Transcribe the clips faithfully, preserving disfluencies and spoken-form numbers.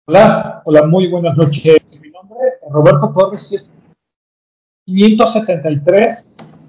Hola, hola, muy buenas noches. Mi nombre es Roberto Torres, quinientos setenta y tres.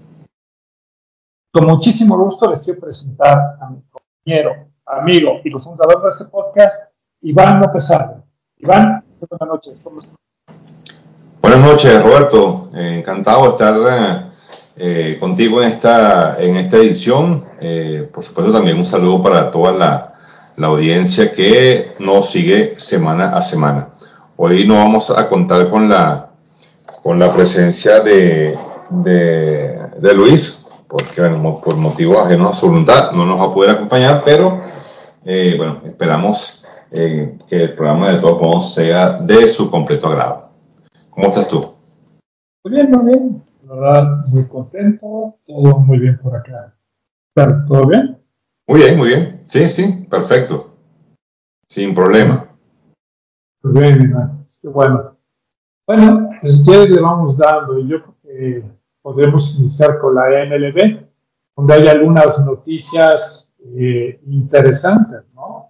Con muchísimo gusto les quiero presentar a mi compañero, amigo y cofundador de este podcast, Iván López Arde. Iván, buenas noches. ¿Cómo estás? Buenas noches, Roberto. Eh, encantado de estar eh, contigo en esta, en esta edición. Eh, por supuesto, también un saludo para toda la, la audiencia que nos sigue semana a semana. Hoy no vamos a contar con la, con la presencia de, de, de Luis, porque bueno, por motivos ajenos a su voluntad no nos va a poder acompañar, pero eh, bueno, esperamos eh, que el programa de todos modos sea de su completo agrado. ¿Cómo estás tú? Muy bien, muy bien. La verdad, muy contento. Todo muy bien por acá. Claro, ¿todo bien? Muy bien, muy bien. Sí, sí, perfecto. Sin Bueno, problema. muy bien, Iván. Qué bueno. Bueno, pues ya le vamos dando y yo creo que podemos iniciar con la M L B, donde hay algunas noticias eh, interesantes, ¿no?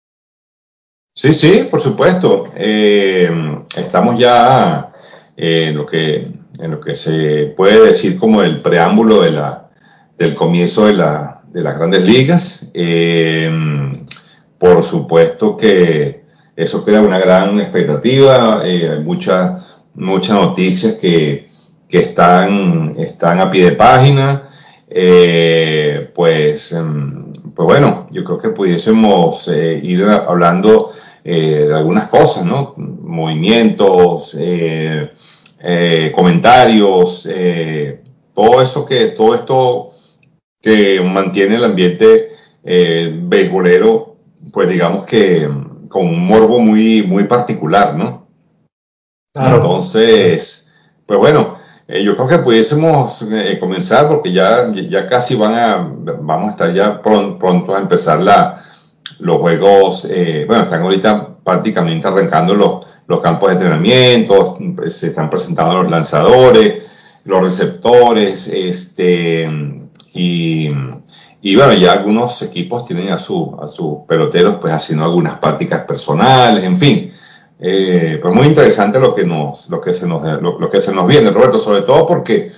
Sí, sí, por supuesto. Eh, estamos ya eh, en lo que, en lo que se puede decir como el preámbulo de la, del comienzo de, la, de las grandes ligas. Eh, por supuesto que eso crea una gran expectativa. Eh, hay muchas, muchas noticias que, que están, están a pie de página. Eh, pues, em, pues bueno, yo creo que pudiésemos eh, ir hablando eh, de algunas cosas, ¿no? Movimientos, eh, eh, comentarios, eh, todo eso que, todo esto que mantiene el ambiente eh, beisbolero, pues digamos que mm, con un morbo muy, muy particular, ¿no? Claro, claro. Entonces, pues bueno, eh, yo creo que pudiésemos eh, comenzar porque ya, ya casi van a, vamos a estar ya pron, pronto a empezar la, los juegos, eh, bueno, están ahorita prácticamente arrancando los, los campos de entrenamiento, se están presentando los lanzadores, los receptores, este, y, y bueno, ya algunos equipos tienen a, su, a sus peloteros pues haciendo algunas prácticas personales, en fin. Eh, pues muy interesante lo que, nos, lo, que se nos, lo, lo que se nos viene, Roberto, sobre todo porque,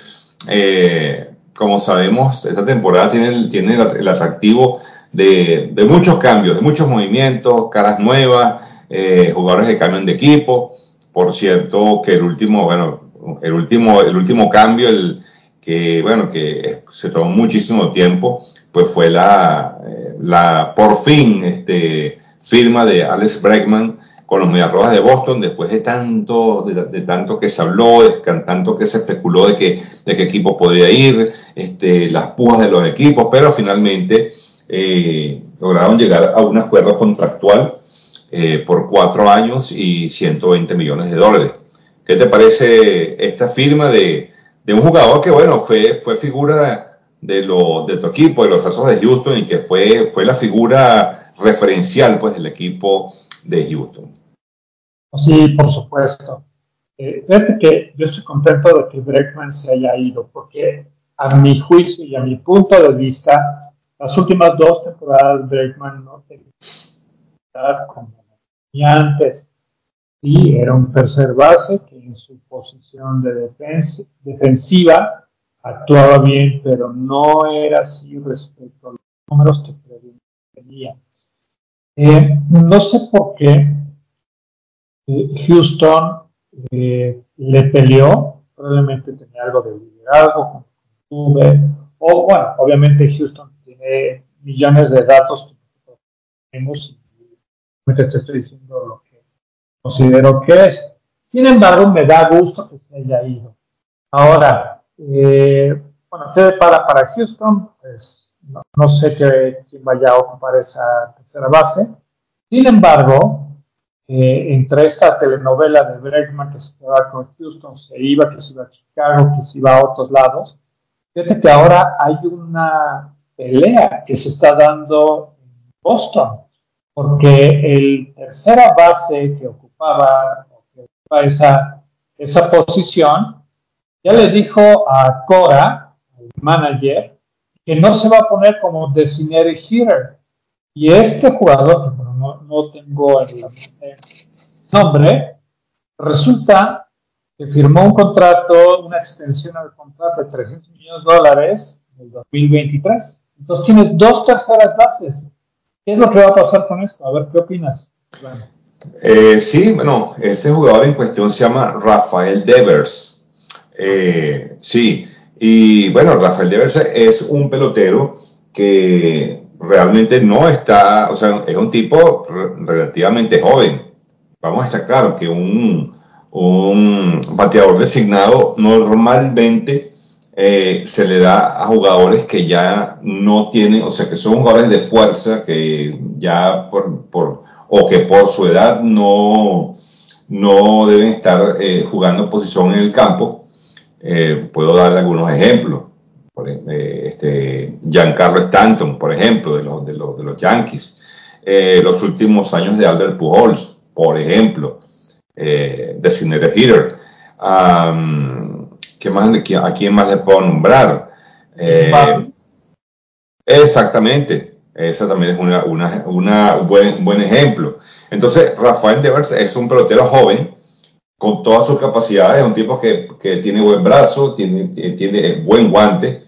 eh, como sabemos, esta temporada tiene, el, tiene el, el atractivo de, de, muchos cambios, de muchos movimientos, caras nuevas, eh, jugadores que cambian de equipo. Por cierto, que el último, bueno, el último, el último cambio, el que, bueno, que se tomó muchísimo tiempo, pues fue la, eh, la por fin, este, firma de Alex Bregman con los Medias Rojas de Boston, después de tanto, de, de tanto que se habló, de tanto que se especuló de, que, de qué equipo podría ir, este, las pujas de los equipos, pero finalmente eh, lograron llegar a un acuerdo contractual eh, por cuatro años y ciento veinte millones de dólares. ¿Qué te parece esta firma de, de un jugador que, bueno, fue, fue figura de, lo, de tu equipo, de los Astros de Houston, y que fue, fue la figura referencial pues, del equipo de Houston? Sí, por supuesto. Eh, fíjate que yo estoy contento de que Bregman se haya ido, porque a mi juicio y a mi punto de vista, las últimas dos temporadas Bregman no tenía como ni antes. Sí, era un tercer base que en su posición de defensa, defensiva actuaba bien, pero no era así respecto a los números que tenía. Eh, no sé por qué eh, Houston eh, le peleó, probablemente tenía algo de liderazgo, o bueno, obviamente Houston tiene millones de datos que nosotros tenemos y te estoy diciendo lo que considero que es. Sin embargo, me da gusto que se haya ido. Ahora, eh, bueno, ¿qué para, para Houston? Pues no, no sé qué, quién vaya a ocupar esa tercera base. Sin embargo, eh, entre esta telenovela de Bregman que se quedaba con Houston, se iba, que se iba a Chicago, que se iba a otros lados, fíjate que ahora hay una pelea que se está dando en Boston, porque el tercera base que ocupaba, que ocupa esa, esa posición, ya le dijo a Cora, el manager, que no se va a poner como designated hitter. Y este jugador, que bueno, no, no tengo en la mente nombre, resulta que firmó un contrato, una extensión al contrato de trescientos millones de dólares en el dos mil veintitrés. Entonces tiene dos terceras bases. ¿Qué es lo que va a pasar con esto? A ver, ¿qué opinas? Bueno. Eh, sí, bueno, ese jugador en cuestión se llama Rafael Devers. Eh, sí, y bueno, Rafael Devers es un pelotero que realmente no está, o sea, es un tipo re- relativamente joven. Vamos a estar claros que un, un bateador designado normalmente eh, se le da a jugadores que ya no tienen, o sea, que son jugadores de fuerza, que ya por, por o que por su edad no, no deben estar eh, jugando posición en el campo. Eh, puedo dar algunos ejemplos. Por, eh, este, Giancarlo Stanton, por ejemplo, de los, de los, de los Yankees. Eh, los últimos años de Albert Pujols, por ejemplo, eh, designated hitter. Um, ¿qué más, ¿A quién más le puedo nombrar? Eh, exactamente, esa también es una, una, una buen, buen ejemplo. Entonces, Rafael Devers es un pelotero joven con todas sus capacidades, un tipo que, que tiene buen brazo, tiene, tiene buen guante.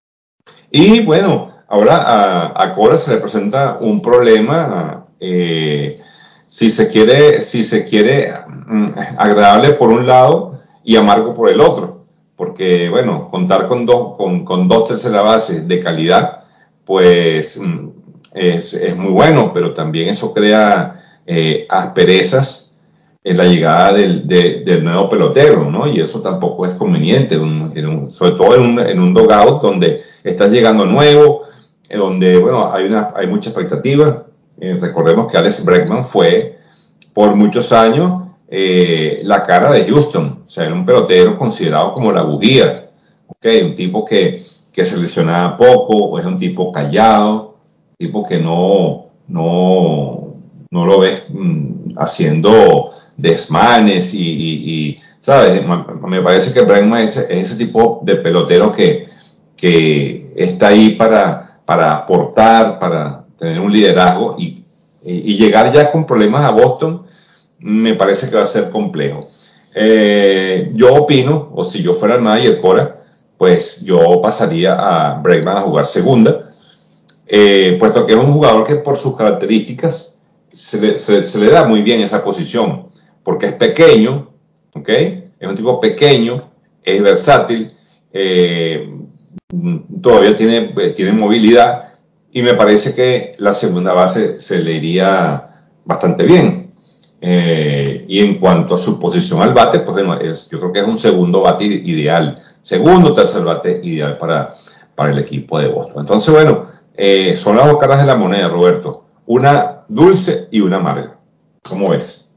Y bueno, ahora a, a Cora se le presenta un problema, eh, si se quiere, si se quiere mm, agradable por un lado y amargo por el otro. Porque bueno, contar con dos, con, con dos terceras bases de calidad, pues mm, es, es muy bueno, pero también eso crea eh, asperezas en la llegada del, de, del nuevo pelotero, ¿no? Y eso tampoco es conveniente, un, en un, sobre todo en un, en un dugout donde estás llegando nuevo, eh, donde, bueno, hay, una, hay mucha expectativa. Eh, recordemos que Alex Bregman fue por muchos años eh, la cara de Houston, o sea, era un pelotero considerado como la bujía, ¿okay? Un tipo que, que se lesionaba poco, es un tipo callado, un tipo que no, no, no lo ves mm, haciendo desmanes y, y, y, ¿sabes? Me parece que Bregman es, es ese tipo de pelotero que, que está ahí para, para aportar, para tener un liderazgo y, y llegar ya con problemas a Boston me parece que va a ser complejo. Eh, yo opino, o si yo fuera el manager Cora, pues yo pasaría a Bregman a jugar segunda, eh, puesto que es un jugador que por sus características se le, se, se le da muy bien esa posición, porque es pequeño, ¿ok? Es un tipo pequeño, es versátil, eh, todavía tiene, tiene movilidad y me parece que la segunda base se le iría bastante bien. Eh, y en cuanto a su posición al bate, pues bueno, es, yo creo que es un segundo bate ideal, segundo o tercer bate ideal para, para el equipo de Boston. Entonces, bueno, eh, son las dos caras de la moneda, Roberto. Una dulce y una amarga. ¿Cómo ves?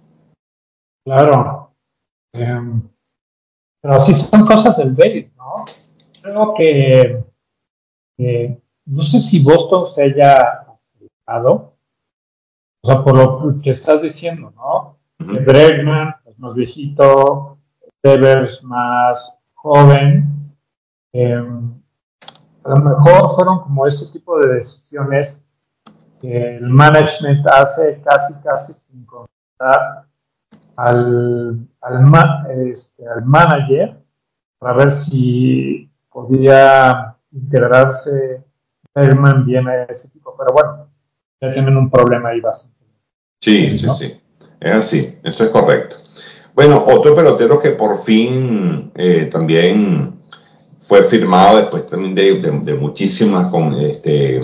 Claro. Eh, pero así son cosas del béisbol, ¿no? Creo que, que no sé si Boston se haya acercado, o sea, por lo que estás diciendo, ¿no? Uh Que -huh. Bregman es más viejito, Devers más joven. Eh, a lo mejor fueron como ese tipo de decisiones que el management hace casi, casi sin consultar al, al, ma, este, al manager para ver si podía integrarse Herman bien a ese tipo. Pero bueno, ya tienen un problema ahí bastante. Sí, sí, ¿No? sí. Es así, eso es correcto. Bueno, otro pelotero que por fin eh, también fue firmado después también de, de, de muchísimas con este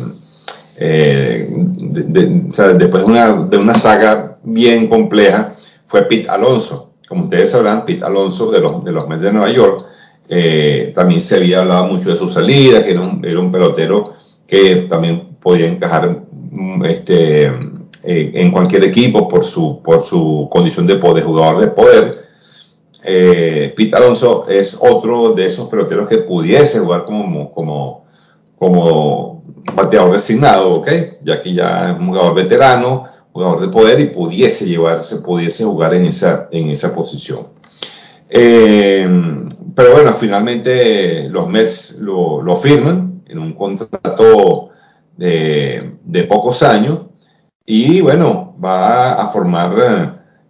eh, de, de, o sea, después de una, de una saga bien compleja fue Pete Alonso. Como ustedes sabrán, Pete Alonso de los, de los Mets de Nueva York eh, también se había hablado mucho de su salida, que era un, era un pelotero que también podía encajar este, eh, en cualquier equipo por su, por su condición de, de jugador de poder. Eh, Pete Alonso es otro de esos peloteros que pudiese jugar como, como, como bateador designado, ¿ok? Ya que ya es un jugador veterano, jugador de poder y pudiese llevarse, pudiese jugar en esa, en esa posición. Eh, pero bueno, finalmente los Mets lo, lo firman en un contrato de, de pocos años y bueno, va a formar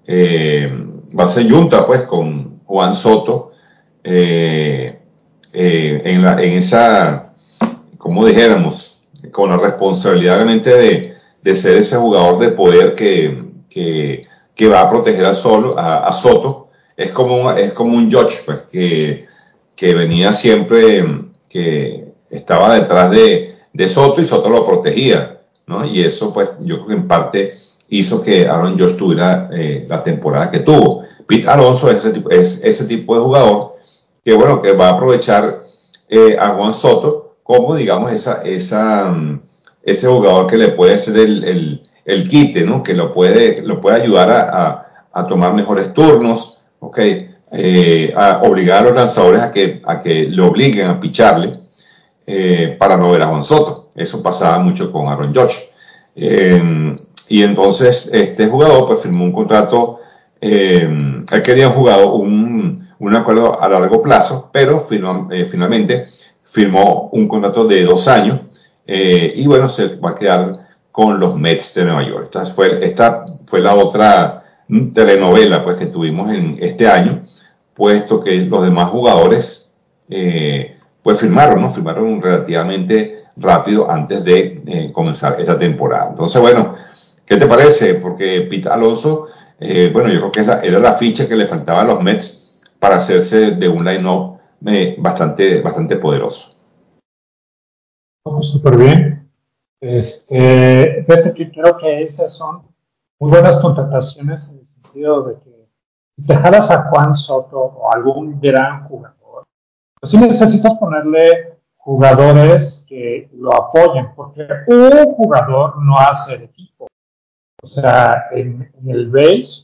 eh, va a ser junta pues con Juan Soto eh, eh, en, la, en esa, como dijéramos, con la responsabilidad realmente de, de ser ese jugador de poder que, que, que va a proteger a, Solo, a, a Soto. Es como un, es como un George pues, que, que venía siempre, que estaba detrás de, de Soto y Soto lo protegía, ¿no? Y eso pues yo creo que en parte hizo que Aaron George tuviera eh, la temporada que tuvo. Pete Alonso es ese tipo, es ese tipo de jugador que bueno, que va a aprovechar eh, a Juan Soto como digamos esa, esa, ese jugador que le puede hacer el, el, el quite, ¿no? Que lo puede, lo puede ayudar a, a, a tomar mejores turnos, ¿okay? Eh, a obligar a los lanzadores a que, a que le obliguen a picharle eh, para no ver a Juan Soto. Eso pasaba mucho con Aaron Judge. Eh, y entonces este jugador pues firmó un contrato, eh, él quería un jugador, un, un acuerdo a largo plazo, pero firmó, eh, finalmente firmó un contrato de dos años eh, y bueno, se va a quedar con los Mets de Nueva York. Esta fue, esta fue la otra telenovela pues que tuvimos en este año, puesto que los demás jugadores eh, pues firmaron, ¿no? Firmaron relativamente rápido antes de eh, comenzar esta temporada. Entonces, bueno, ¿qué te parece? Porque Pete Alonso, eh, bueno, yo creo que esa era la ficha que le faltaba a los Mets para hacerse de un line-up eh, bastante, bastante poderoso. Oh, súper bien. Este, fíjate que creo que esas son muy buenas contrataciones en el sentido de que si te jalas a Juan Soto o algún gran jugador, pues sí necesitas ponerle jugadores que lo apoyen, porque un jugador no hace el equipo. O sea, en, en el base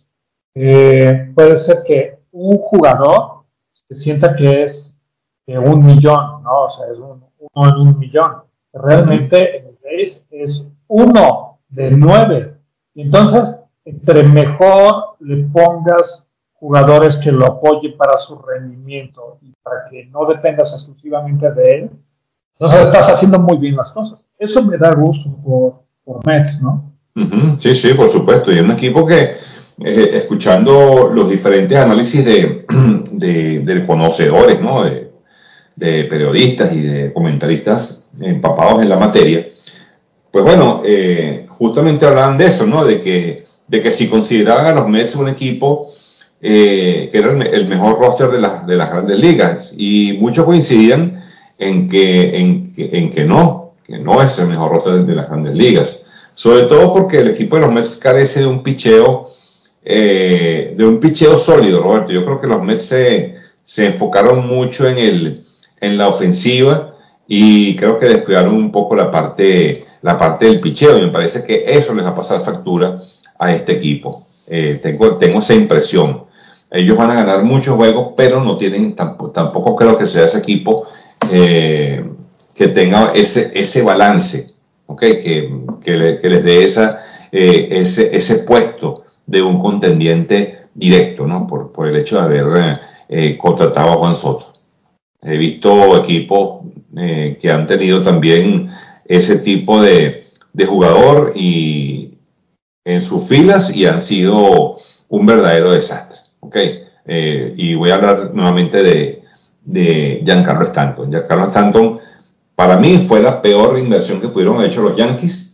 eh, puede ser que un jugador se sienta que es eh, un millón, ¿no? O sea, es un, uno en un millón. Uh-huh. Realmente en el base es uno de nueve. Y entonces, entre mejor le pongas jugadores que lo apoyen para su rendimiento y para que no dependas exclusivamente de él, entonces estás haciendo muy bien las cosas. Eso me da gusto por, por Mets, ¿no? Uh-huh. Sí, sí, por supuesto. Y es un equipo que, eh, escuchando los diferentes análisis de, de, de conocedores, ¿no? De, de periodistas y de comentaristas empapados en la materia, pues bueno, eh, justamente hablaban de eso, ¿no? De que, de que si consideraban a los Mets un equipo eh, que era el, el mejor roster de, la, de las grandes ligas, y muchos coincidían en que, en, que, en que no, que no es el mejor roster de las grandes ligas, sobre todo porque el equipo de los Mets carece de un picheo, eh, de un picheo sólido, Roberto. Yo creo que los Mets se, se enfocaron mucho en, el, en la ofensiva y creo que descuidaron un poco la parte, la parte del picheo, y me parece que eso les va a pasar factura a este equipo. Eh, tengo, tengo esa impresión. Ellos van a ganar muchos juegos, pero no tienen, tampoco, tampoco creo que sea ese equipo eh, que tenga ese, ese balance, ¿okay? que, que, le, que les dé esa, eh, ese, ese puesto de un contendiente directo, ¿no? por, por el hecho de haber eh, contratado a Juan Soto. He visto equipos eh, que han tenido también ese tipo de, de jugador y en sus filas y han sido un verdadero desastre. ¿Okay? Eh, y voy a hablar nuevamente de, de Giancarlo Stanton. Giancarlo Stanton para mí fue la peor inversión que pudieron haber hecho los Yankees.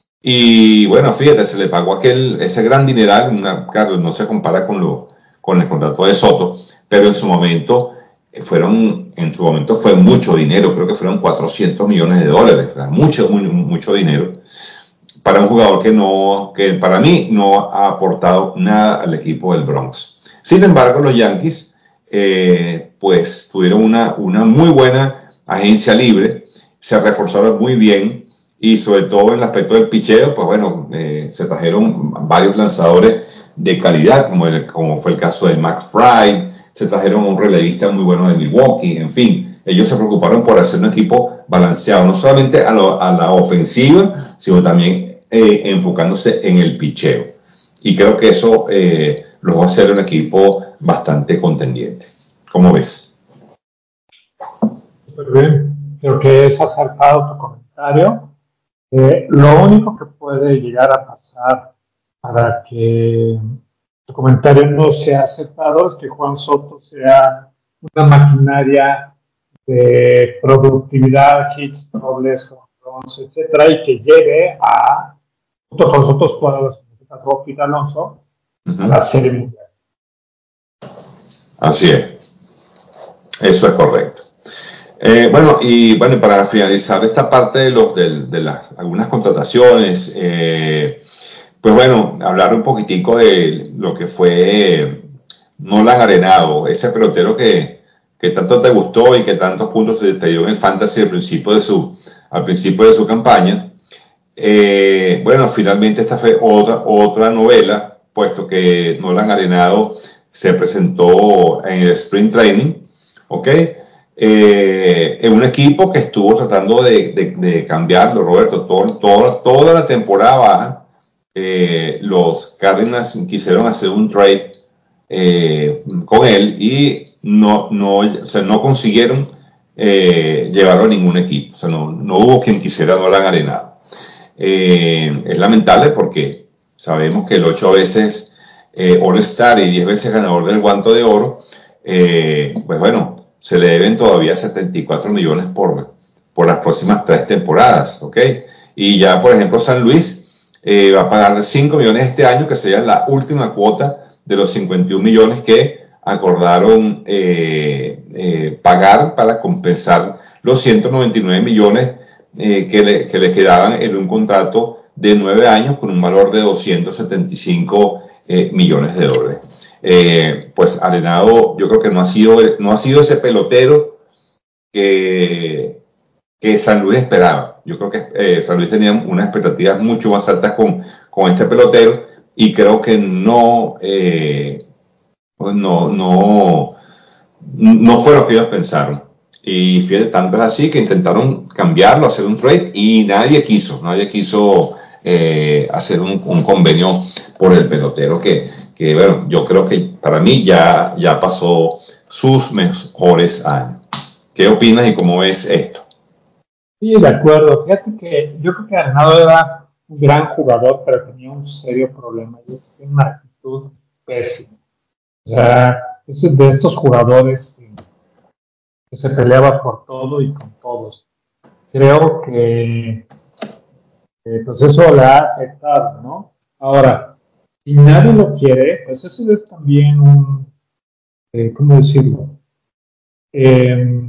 Y bueno, fíjate, se le pagó aquel, ese gran dineral, una, claro, no se compara con, lo, con el contrato de Soto, pero en su momento fueron, en su momento fue mucho dinero, creo que fueron cuatrocientos millones de dólares, o sea, mucho, muy, mucho dinero para un jugador que no, que para mí no ha aportado nada al equipo del Bronx. Sin embargo, los Yankees, eh, pues tuvieron una, una muy buena agencia libre, se reforzaron muy bien y sobre todo en el aspecto del picheo, pues bueno, eh, se trajeron varios lanzadores de calidad, como, el, como fue el caso de Max Fried, se trajeron un relevista muy bueno de Milwaukee, en fin, ellos se preocuparon por hacer un equipo balanceado, no solamente a, lo, a la ofensiva, sino también eh, enfocándose en el picheo. Y creo que eso eh, los va a hacer un equipo bastante contendiente. ¿Cómo ves? Súper bien. Creo que es acertado tu comentario. Eh, lo único que puede llegar a pasar para que tu comentario no se ha aceptado, es que Juan Soto sea una maquinaria de productividad, hits, dobles, jonrones, etcétera, y que lleve a, junto con los otros jugadores, como Rocky y Alonso, a Uh-huh. la Serie Mundial. Así es, eso es correcto. Eh, bueno, y bueno, para finalizar esta parte de los de, de las algunas contrataciones, eh, pues bueno, hablar un poquitico de lo que fue Nolan Arenado, ese pelotero que, que tanto te gustó y que tantos puntos te, te dio en el fantasy al principio de su, al principio de su campaña. Eh, bueno, finalmente esta fue otra, otra novela, puesto que Nolan Arenado se presentó en el Spring Training, ¿ok? Eh, en un equipo que estuvo tratando de, de, de cambiarlo, Roberto, todo, todo, toda la temporada baja, eh, los Cardinals quisieron hacer un trade eh, con él y no, no, o sea, no consiguieron eh, llevarlo a ningún equipo, o sea, no, no hubo quien quisiera Nolan Arenado. Eh, es lamentable porque sabemos que el ocho veces eh, All-Star y diez veces ganador del Guanto de Oro, eh, pues bueno, se le deben todavía setenta y cuatro millones por, por las próximas tres temporadas, ¿ok? Y ya, por ejemplo, San Luis eh, va a pagar cinco millones este año, que sería la última cuota de los cincuenta y un millones que acordaron eh, eh, pagar para compensar los ciento noventa y nueve millones eh, que, le, que le quedaban en un contrato de nueve años con un valor de doscientos setenta y cinco eh, millones de dólares. Eh, pues Arenado yo creo que no ha sido, no ha sido ese pelotero que, que San Luis esperaba. Yo creo que eh, San Luis tenía unas expectativas mucho más altas con, con este pelotero y creo que no, eh, no, no, no fue lo que ellos pensaron. Y fíjate, tanto es así que intentaron cambiarlo, hacer un trade y nadie quiso, nadie quiso eh, hacer un, un, convenio por el pelotero que, que, bueno, yo creo que para mí ya, ya pasó sus mejores años. ¿Qué opinas y cómo ves esto? Sí, de acuerdo. Fíjate que yo creo que Arenado era un gran jugador, pero tenía un serio problema y es que una actitud pésima. O sea, es de estos jugadores que, que se peleaba por todo y con todos. Creo que, que, pues eso le ha afectado, ¿no? Ahora, si nadie lo quiere, pues eso es también un, eh, ¿cómo decirlo? Eh,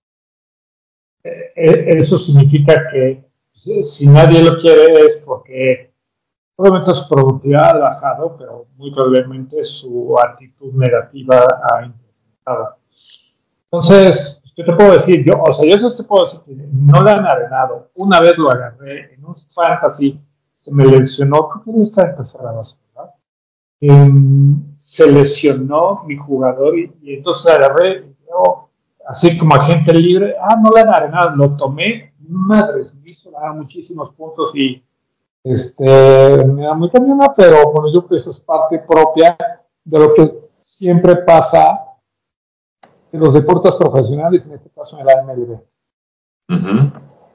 eso significa que si nadie lo quiere es porque probablemente su productividad ha bajado, pero muy probablemente su actitud negativa ha incrementado. Entonces, ¿qué te puedo decir? Yo, o sea, yo eso te puedo decir que no le han arenado. Una vez lo agarré en un fantasy, se me lesionó, creo que no está empezar a base, ¿verdad? Eh, se lesionó mi jugador y, y entonces agarré, yo, así como agente libre, ah, no le han arenado, lo tomé, madre, me hizo dar muchísimos puntos y este, me da muy cañona, pero bueno, yo creo que eso es parte propia de lo que siempre pasa en los deportes profesionales, en este caso en la M L B. Uh-huh.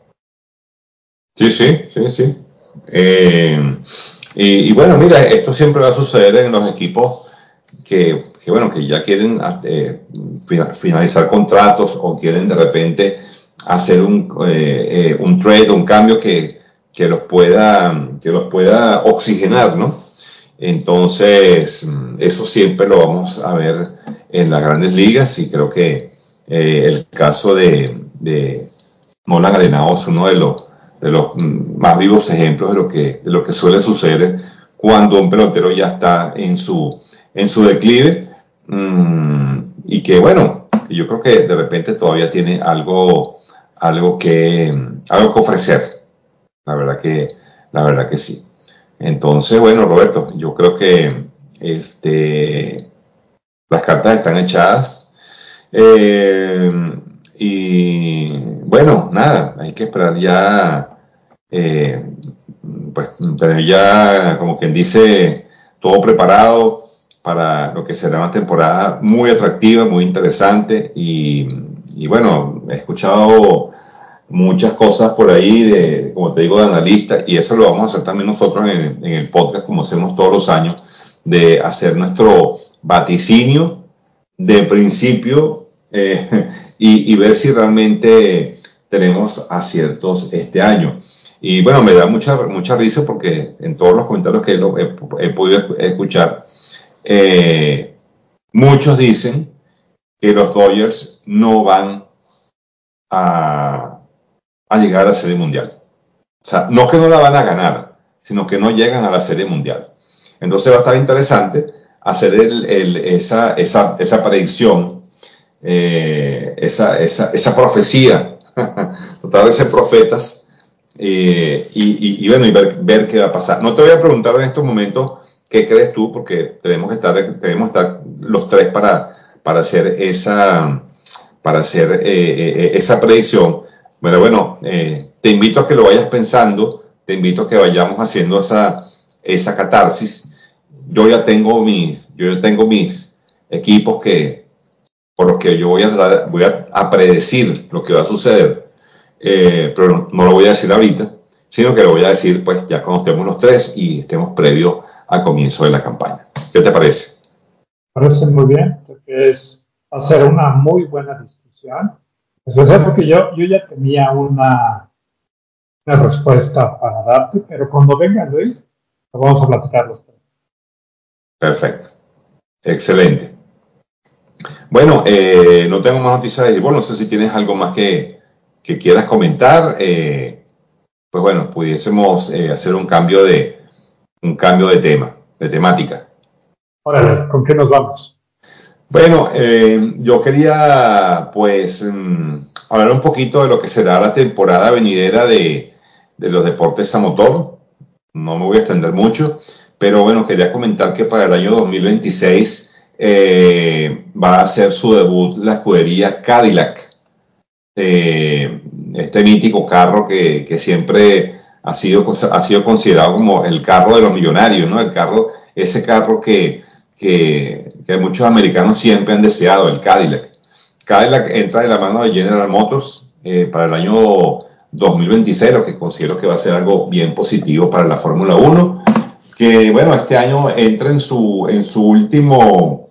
Sí, sí, sí, sí. Eh, y, y, bueno, mira, esto siempre va a suceder en los equipos que, que bueno, que ya quieren eh, finalizar contratos o quieren de repente hacer un, eh, eh, un trade, un cambio que, que, los pueda, que los pueda oxigenar, ¿no? Entonces, eso siempre lo vamos a ver en las grandes ligas y creo que eh, el caso de, de Nolan Arenado es uno de los, de los más vivos ejemplos de lo que, de lo que suele suceder cuando un pelotero ya está en su, en su declive mmm, y que bueno, yo creo que de repente todavía tiene algo, algo, que, algo que ofrecer. La verdad que, la verdad que sí. Entonces, bueno, Roberto, yo creo que este, las cartas están echadas. Eh, y bueno, nada, hay que esperar ya, eh, pues tener ya, como quien dice, todo preparado para lo que será una temporada muy atractiva, muy interesante. Y, y bueno, he escuchado muchas cosas por ahí, de, como te digo, de analistas, y eso lo vamos a hacer también nosotros en, en el podcast, como hacemos todos los años, de hacer nuestro vaticinio de principio eh, y, y ver si realmente tenemos aciertos este año. Y bueno, me da mucha, mucha risa porque en todos los comentarios que lo, he, he, podido escuchar, eh, muchos dicen que los Dodgers no van a, a llegar a la Serie Mundial. O sea, no que no la van a ganar, sino que no llegan a la Serie Mundial. Entonces va a estar interesante hacer el, el, esa, esa, esa predicción, eh, esa, esa, esa profecía, tratar de ser profetas, eh, y, y, y bueno, y ver, ver qué va a pasar. No te voy a preguntar en estos momentos qué crees tú, porque tenemos que estar, tenemos que estar los tres para, para hacer esa, para hacer eh, eh, esa predicción. Bueno, bueno, eh, te invito a que lo vayas pensando, te invito a que vayamos haciendo esa, esa catarsis. Yo ya tengo mis, yo ya tengo mis equipos que, por los que yo voy a, voy a, a predecir lo que va a suceder, eh, pero no, no lo voy a decir ahorita, sino que lo voy a decir pues ya cuando estemos los tres y estemos previo al comienzo de la campaña. ¿Qué te parece? Parece muy bien, porque es hacer una muy buena discusión. Especialmente porque yo, yo ya tenía una, una respuesta para darte, pero cuando venga Luis, lo vamos a platicar los tres. Perfecto, excelente. Bueno, eh, no tengo más noticias de béisbol, no sé si tienes algo más que, que quieras comentar. Eh, pues bueno, pudiésemos eh, hacer un cambio de un cambio de tema, de temática. Órale, ¿con qué nos vamos? Bueno, eh, yo quería pues mm, hablar un poquito de lo que será la temporada venidera de, de los deportes a motor. No me voy a extender mucho, pero bueno, quería comentar que para el año dos mil veintiséis eh, va a hacer su debut la escudería Cadillac. Eh, este mítico carro que, que siempre ha sido, ha sido considerado como el carro de los millonarios, ¿no? El carro, ese carro que, que, que muchos americanos siempre han deseado, el Cadillac. Cadillac entra de la mano de General Motors eh, para el año dos mil veintiséis, lo que considero que va a ser algo bien positivo para la Fórmula uno, que bueno, este año entra en su, en su último,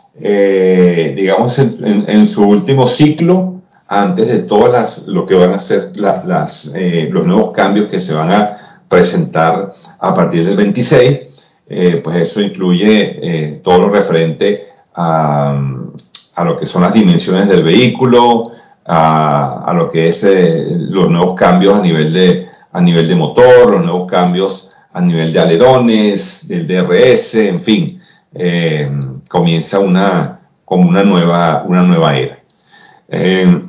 eh, digamos, en, en, en su último ciclo, antes de todas las, lo que van a ser la, las, eh, los nuevos cambios que se van a presentar a partir del veintiséis, eh, pues eso incluye eh, todo lo referente a, a lo que son las dimensiones del vehículo, a, a lo que es eh, los nuevos cambios a nivel, de, a nivel de motor, los nuevos cambios a nivel de alerones, del D R S, en fin, eh, comienza una, como una nueva, una nueva era. Eh,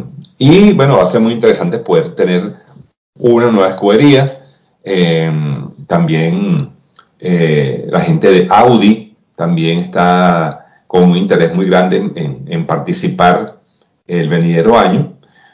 y bueno, va a ser muy interesante poder tener una nueva escudería. Eh, también eh, la gente de Audi también está con un interés muy grande en, en, en participar el venidero año.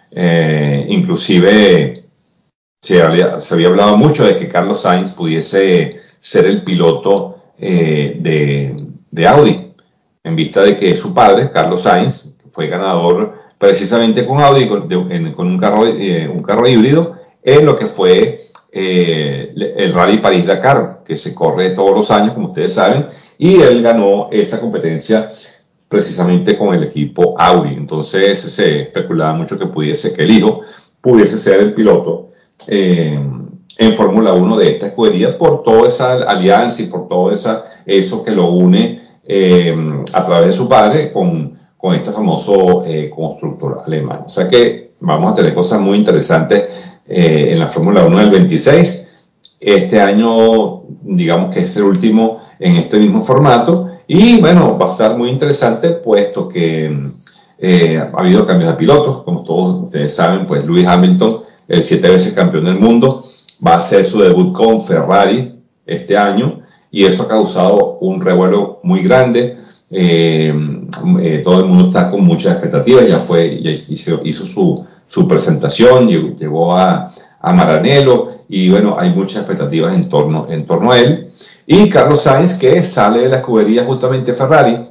Eh, inclusive se había, se había hablado mucho de que Carlos Sainz pudiese ser el piloto eh, de, de Audi, en vista de que su padre, Carlos Sainz, fue ganador precisamente con Audi, con, de, en, con un, carro, eh, un carro híbrido, en lo que fue eh, el Rally París-Dakar, que se corre todos los años, como ustedes saben, y él ganó esa competencia precisamente con el equipo Audi. Entonces se especulaba mucho que pudiese, que el hijo pudiese ser el piloto eh, en Fórmula uno de esta escudería, por toda esa alianza y por todo esa, eso que lo une eh, a través de su padre con, con este famoso eh, constructor alemán. O sea que vamos a tener cosas muy interesantes eh, en la Fórmula uno del veintiséis. Este año, digamos que es el último en este mismo formato, y bueno, va a estar muy interesante puesto que eh, ha habido cambios de pilotos, como todos ustedes saben, pues Lewis Hamilton, el siete veces campeón del mundo, va a hacer su debut con Ferrari este año, y eso ha causado un revuelo muy grande. Eh, eh, todo el mundo está con muchas expectativas. Ya fue, ya hizo, hizo su, su presentación, llegó, llegó a, a Maranello, y bueno, hay muchas expectativas en torno, en torno a él. Y Carlos Sainz, que sale de la escudería justamente Ferrari,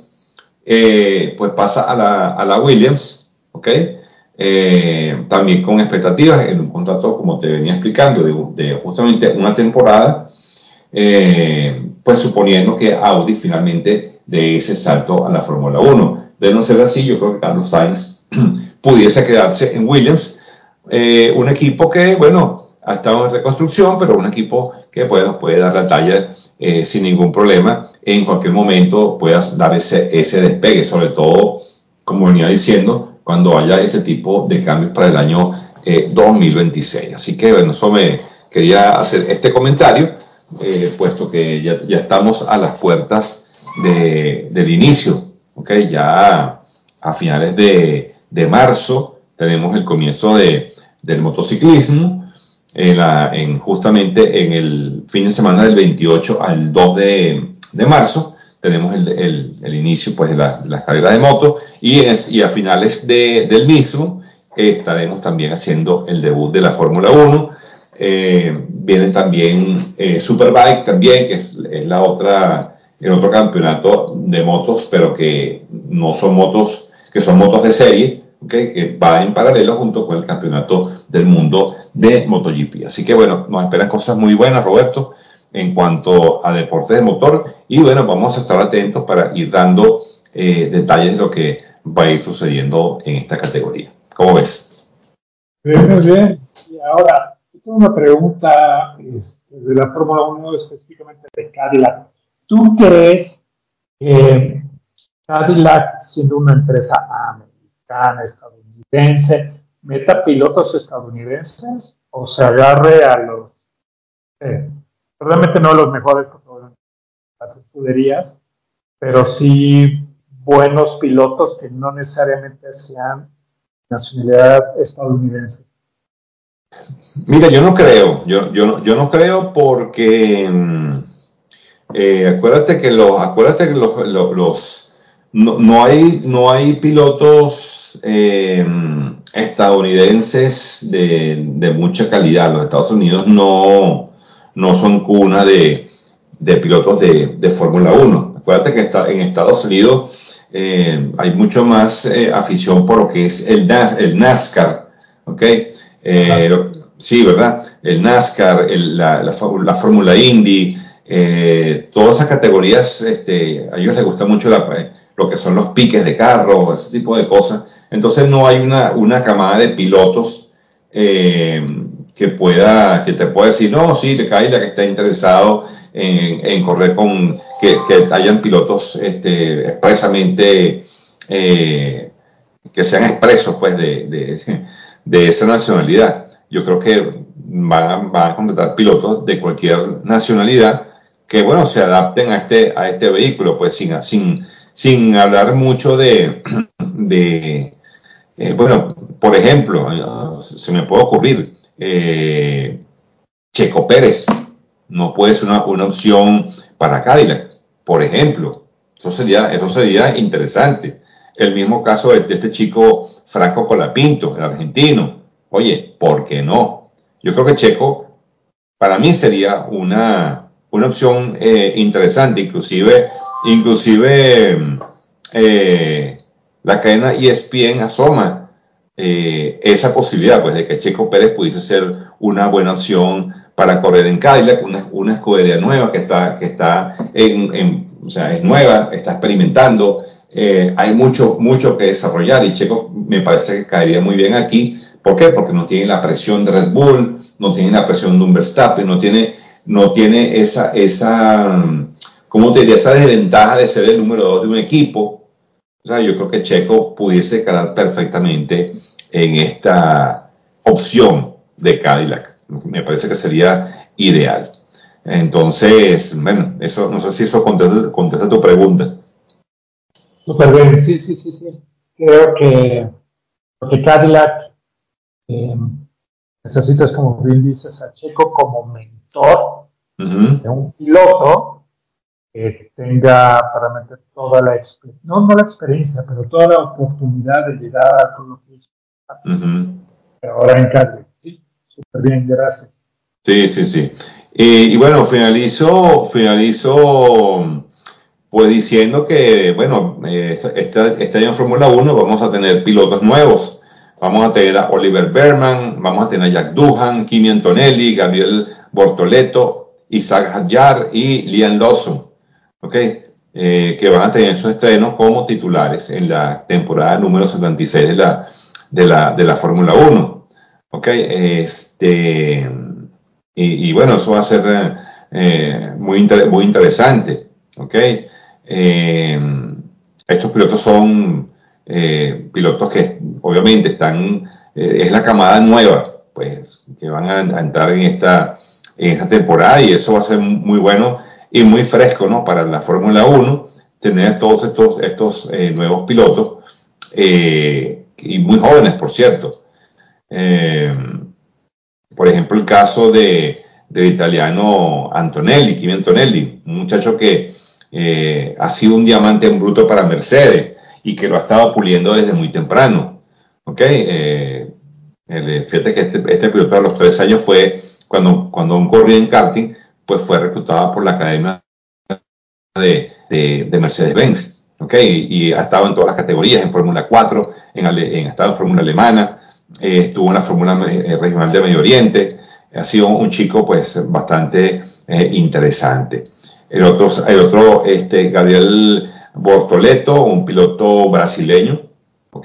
eh, pues pasa a la, a la Williams, ¿ok? Eh, también con expectativas en un contrato, como te venía explicando, de, de justamente una temporada. Eh, pues suponiendo que Audi finalmente dé ese salto a la Fórmula uno. De no ser así, yo creo que Carlos Sainz pudiese quedarse en Williams, eh, un equipo que, bueno, ha estado en reconstrucción, pero un equipo que bueno, puede dar la talla eh, sin ningún problema. En cualquier momento puedas dar ese, ese despegue, sobre todo, como venía diciendo, cuando haya este tipo de cambios para el año eh, dos mil veintiséis. Así que, bueno, eso me quería hacer este comentario, eh, puesto que ya, ya estamos a las puertas de, del inicio, ¿ok? Ya a finales de, de marzo tenemos el comienzo de, del motociclismo, en la, en, justamente en el fin de semana del veintiocho al dos de, de marzo, tenemos el, el, el inicio pues, de la, la carrera de moto, y, es, y a finales de, del mismo eh, estaremos también haciendo el debut de la Fórmula uno. Eh, vienen también eh, Superbike también, que es, es la otra, el otro campeonato de motos, pero que no son motos, que son motos de serie, ¿okay? Que va en paralelo junto con el campeonato del mundo de MotoGP. Así que bueno, nos esperan cosas muy buenas, Roberto, en cuanto a deportes de motor, y bueno, vamos a estar atentos para ir dando eh, detalles de lo que va a ir sucediendo en esta categoría. ¿Cómo ves? Bien, muy bien. Y ahora, tengo una pregunta este, de la Fórmula uno, específicamente de Cadillac. ¿Tú crees que Cadillac, siendo una empresa americana, estadounidense, meta pilotos estadounidenses o se agarre a los, eh, realmente no los mejores, las escuderías, pero sí buenos pilotos que no necesariamente sean nacionalidad estadounidense? Mira, yo no creo, yo, yo, yo no creo porque eh, acuérdate que los, acuérdate que los, los, los no, no, hay, no hay pilotos eh, estadounidenses de, de mucha calidad. Los Estados Unidos no, no son cuna de, de pilotos de, de Fórmula uno. Acuérdate que está, en Estados Unidos eh, hay mucho más eh, afición por lo que es el, NAS, el NASCAR, ¿ok? Eh, sí, ¿verdad? El NASCAR, el, la, la, la Fórmula Indy, eh, todas esas categorías, este, a ellos les gusta mucho la, lo que son los piques de carro, ese tipo de cosas. Entonces no hay una, una camada de pilotos eh, que pueda, que te pueda decir, no, sí, le cae la que está interesado en, en correr con, que, que hayan pilotos este, expresamente, eh, que sean expresos, pues, de, de, de esa nacionalidad. Yo creo que van a, van a contratar pilotos de cualquier nacionalidad que, bueno, se adapten a este, a este vehículo, pues, sin, sin, sin hablar mucho de, de eh, bueno, por ejemplo, se me puede ocurrir, eh, Checo Pérez no puede ser una, una opción para Cadillac, por ejemplo. Eso sería, eso sería interesante. El mismo caso de, de este chico Franco Colapinto, el argentino. Oye, ¿por qué no? Yo creo que Checo, para mí sería una, una opción eh, interesante, inclusive, inclusive eh, la cadena E S P N asoma eh, esa posibilidad, pues, de que Checo Pérez pudiese ser una buena opción para correr en Cadillac, una, una escudería nueva que está, que está en, en, o sea, es nueva, está experimentando, eh, hay mucho, mucho que desarrollar, y Checo me parece que caería muy bien aquí. ¿Por qué? Porque no tiene la presión de Red Bull, no tiene la presión de un Verstappen, no tiene, no tiene esa, esa, ¿cómo te diría? Esa desventaja de ser el número dos de un equipo. O sea, yo creo que Checo pudiese quedar perfectamente en esta opción de Cadillac. Me parece que sería ideal. Entonces, bueno, eso, no sé si eso contesta, contesta tu pregunta. Súper bien, sí, sí, sí, sí. Creo que, que Cadillac eh, necesitas, como bien dices, a Checo como mentor Uh-huh. de un piloto que tenga realmente toda la experiencia, no, no la experiencia, pero toda la oportunidad de llegar a todo lo que es. Uh-huh. Pero ahora en Cadillac, sí, súper bien, gracias. Sí, sí, sí. Y, y bueno, finalizo, finalizo pues diciendo que, bueno, eh, este, este año en Fórmula uno vamos a tener pilotos nuevos. Vamos a tener a Oliver Berman, vamos a tener a Jack Doohan, Kimi Antonelli, Gabriel Bortoleto Isaac Hadjar y Liam Lawson, ¿ok? Eh, que van a tener su estreno como titulares en la temporada número setenta y seis de la, de la, de la Fórmula uno. ¿Ok? Este, y, y bueno, eso va a ser eh, muy, inter muy interesante. ¿Ok? Eh, estos pilotos son eh, pilotos que obviamente están, eh, es la camada nueva, pues, que van a, a entrar en esta, en esta temporada, y eso va a ser muy bueno y muy fresco, ¿no? Para la Fórmula uno, tener todos estos, estos eh, nuevos pilotos, eh, y muy jóvenes, por cierto. Eh, por ejemplo, el caso de, del italiano Antonelli, Kimi Antonelli, un muchacho que eh, ha sido un diamante en bruto para Mercedes y que lo ha estado puliendo desde muy temprano. ¿Ok? Eh, el, fíjate que este, este piloto a los tres años fue, cuando, cuando aún corría en karting, pues fue reclutado por la academia de, de, de Mercedes-Benz. ¿Okay? Y, y ha estado en todas las categorías, en Fórmula cuatro, en, en, ha estado en Fórmula Alemana, eh, estuvo en la Fórmula eh, Regional de Medio Oriente. Ha sido un chico pues bastante eh, interesante. El otro, el otro este, Gabriel Bortoleto, un piloto brasileño, ¿ok?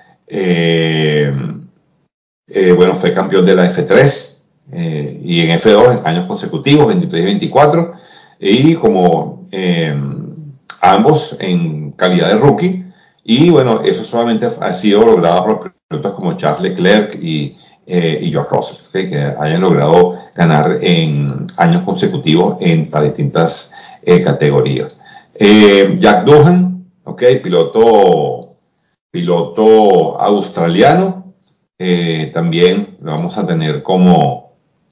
Eh, eh, bueno, fue campeón de la F tres eh, y en F dos en años consecutivos, veintitrés y veinticuatro, y como eh, ambos en calidad de rookie. Y bueno, eso solamente ha sido logrado por pilotos como Charles Leclerc y, eh, y George Russell, ¿okay? Que hayan logrado ganar en años consecutivos en las distintas eh, categorías. Eh, Jack Doohan, ¿okay? piloto, piloto australiano, eh, también lo vamos a tener como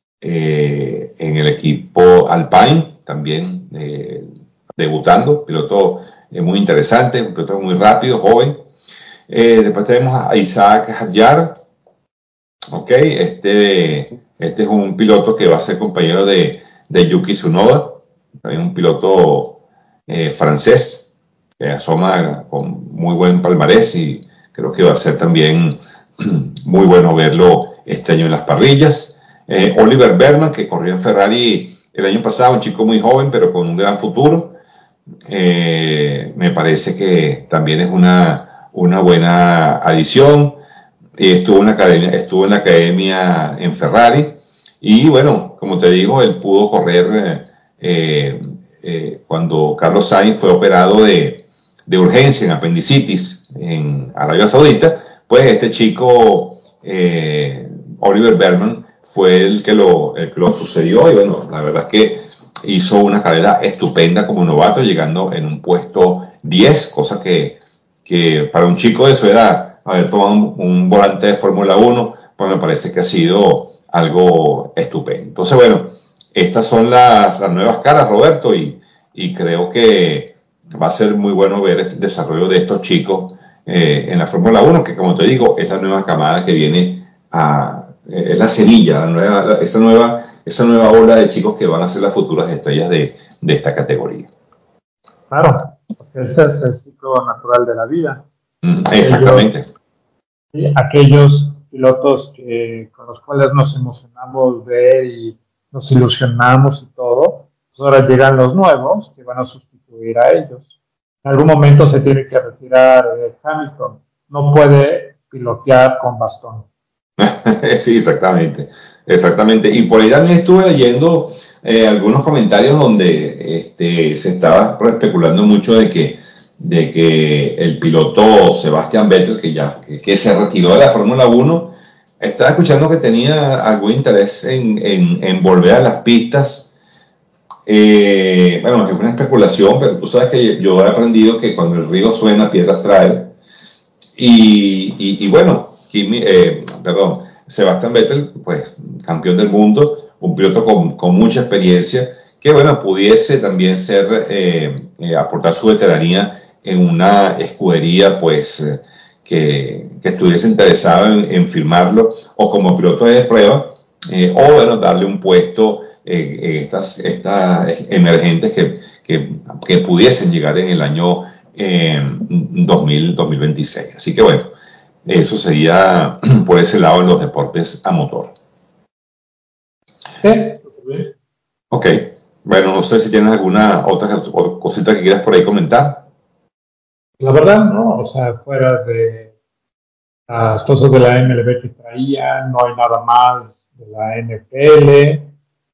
eh, en el equipo Alpine, también eh, debutando, piloto eh, muy interesante, un piloto muy rápido, joven. Eh, después tenemos a Isaac Hadjar, ok, este, este es un piloto que va a ser compañero de, de Yuki Tsunoda, también un piloto eh, francés, que asoma con muy buen palmarés, y creo que va a ser también muy bueno verlo este año en las parrillas. Eh, Oliver Berman, que corrió en Ferrari el año pasado, un chico muy joven pero con un gran futuro. Eh, me parece que también es una, una buena adición. Eh, estuvo, en la academia, estuvo en la academia en Ferrari, y bueno, como te digo, él pudo correr eh, eh, cuando Carlos Sainz fue operado de, de urgencia en apendicitis en Arabia Saudita. Pues este chico, eh, Oliver Berman, fue el que, lo, el que lo sucedió, y bueno, la verdad es que hizo una carrera estupenda como novato, llegando en un puesto diez, cosa que, que para un chico de su edad, haber tomado un, un volante de Fórmula uno, pues me parece que ha sido algo estupendo. Entonces, bueno, estas son las, las nuevas caras, Roberto, y, y creo que va a ser muy bueno ver el desarrollo de estos chicos eh, en la Fórmula uno, que como te digo, es la nueva camada que viene a, eh, es la semilla, la nueva, esa, nueva, esa nueva ola de chicos que van a ser las futuras estrellas de, de esta categoría. Claro, porque ese es el ciclo natural de la vida. Mm, Aquellos, exactamente. ¿sí? Aquellos pilotos que, con los cuales nos emocionamos ver y nos ilusionamos y todo, pues ahora llegan los nuevos que van a sustituir a ellos. En algún momento se tiene que retirar eh, Hamilton. No puede pilotear con bastón. Sí, exactamente, exactamente. Y por ahí también estuve leyendo eh, algunos comentarios donde este, se estaba especulando mucho de que, de que el piloto Sebastian Vettel, que ya que, que se retiró de la Fórmula uno, estaba escuchando que tenía algún interés en, en, en volver a las pistas. Eh, bueno, es una especulación, pero tú sabes que yo he aprendido que cuando el río suena, piedras trae. Y, y, y bueno, Kimi, eh, perdón, Sebastian Vettel, pues campeón del mundo, un piloto con, con mucha experiencia, que bueno, pudiese también ser, eh, eh, aportar su veteranía en una escudería, pues, eh, que, que, estuviese interesado en, en firmarlo, o como piloto de prueba, eh, o bueno, darle un puesto eh, eh, estas, estas emergentes que, que, que pudiesen llegar en el año eh, dos mil, dos mil veintiséis. Así que bueno, eso sería por ese lado en los deportes a motor. Sí, Ok, Bueno, no sé si tienes alguna otra cosita que quieras por ahí comentar. La verdad, no, o sea, fuera de las cosas de la M L B que traían, no hay nada más de la N F L.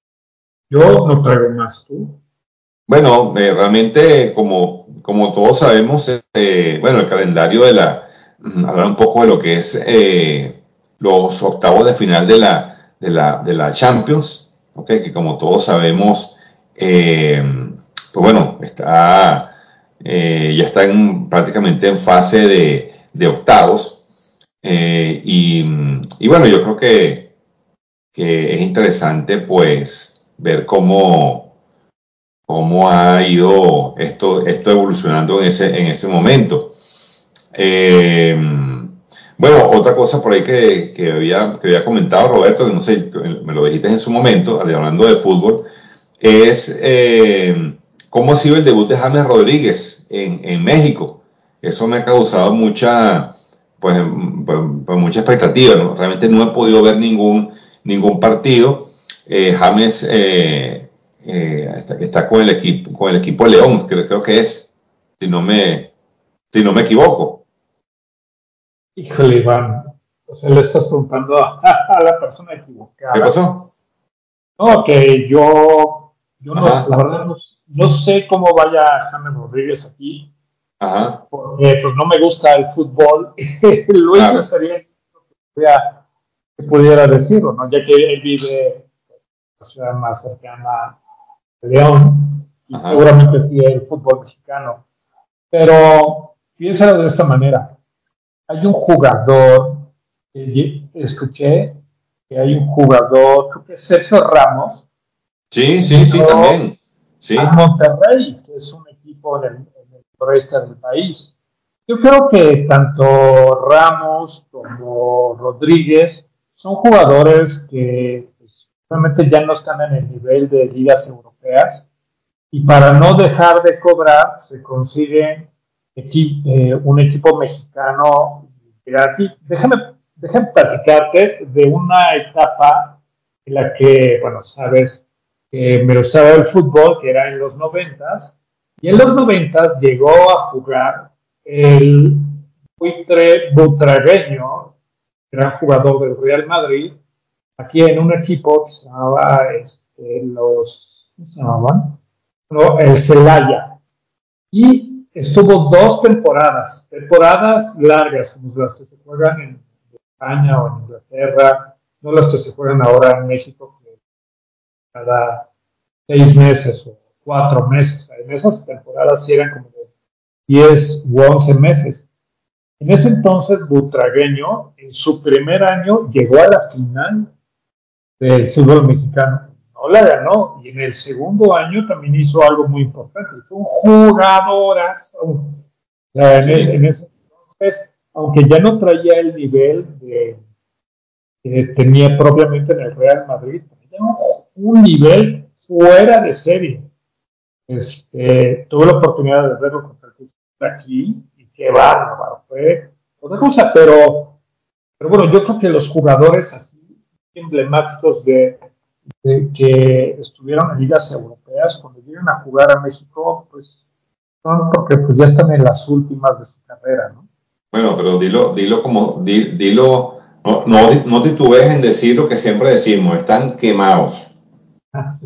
Yo no traigo más tú. Bueno, eh, realmente, como, como todos sabemos, eh, bueno, el calendario de la, mm, hablar un poco de lo que es eh, los octavos de final de la, de la, de la Champions, ¿ok? Que como todos sabemos, eh, pues bueno, está, eh, ya está en, prácticamente en fase de, de octavos. Eh, y, y bueno, yo creo que, que es interesante pues ver cómo cómo ha ido esto, esto evolucionando en ese, en ese momento. Eh, bueno, otra cosa por ahí que, que, había, que había comentado Roberto, que no sé, me lo dijiste en su momento, hablando de fútbol, es eh, cómo ha sido el debut de James Rodríguez en, en México. Eso me ha causado mucha, pues, pues, pues mucha expectativa, ¿no? Realmente no he podido ver ningún, ningún partido. Eh, James eh, eh, está, está, con el equipo, con el equipo León, creo, creo que es, si no me, si no me equivoco. Híjole, Iván, o sea, le estás preguntando a, a la persona ¿Qué equivocada. pasó? No, que yo, yo no, la Ajá, verdad no, no sé cómo vaya James Rodríguez aquí, ajá, porque pues no me gusta el fútbol. Lo hice claro, sería que pudiera, que pudiera decirlo, ¿no? Ya que él vive en la ciudad más cercana a León y ajá, seguramente sigue el fútbol mexicano. Pero piénsalo de esta manera. Hay un jugador, que escuché que hay un jugador, creo que es Sergio Ramos, sí, que sí, sí, migró también, a sí, Monterrey, que es un equipo en el, en el noreste del país. Yo creo que tanto Ramos como Rodríguez son jugadores que pues, realmente ya no están en el nivel de ligas europeas y para no dejar de cobrar se consigue equi eh, un equipo mexicano. Aquí, déjame, déjame platicarte de una etapa en la que, bueno, sabes, que me gustaba el fútbol, que era en los noventas, y en los noventas llegó a jugar el buitre butragueño, gran jugador del Real Madrid, aquí en un equipo que se llamaba este, los, ¿cómo se llamaban? No, el Celaya. Y estuvo dos temporadas, temporadas largas, como las que se juegan en España o en Inglaterra, no las que se juegan ahora en México, que cada seis meses o cuatro meses. En esas temporadas sí eran como de diez u once meses. En ese entonces, Butragueño, en su primer año, llegó a la final del fútbol mexicano. No la ganó y en el segundo año también hizo algo muy importante. Fue un jugadorazo. O sea, en, e- sí. en ese entonces, aunque ya no traía el nivel de, que tenía propiamente en el Real Madrid, tenía un nivel fuera de serie. Este, tuve la oportunidad de verlo contra el Cruz Azul aquí y qué bárbaro, fue otra cosa, pero, pero bueno, yo creo que los jugadores así emblemáticos de, de que estuvieron en ligas europeas, cuando llegan a jugar a México, pues son porque pues ya están en las últimas de su carrera, ¿no? Bueno, pero dilo, dilo como, di- dilo, no, no, no titubees en decir lo que siempre decimos, están quemados. Así,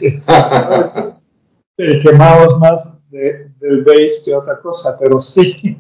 eh, quemados más de, del base que otra cosa, pero sí.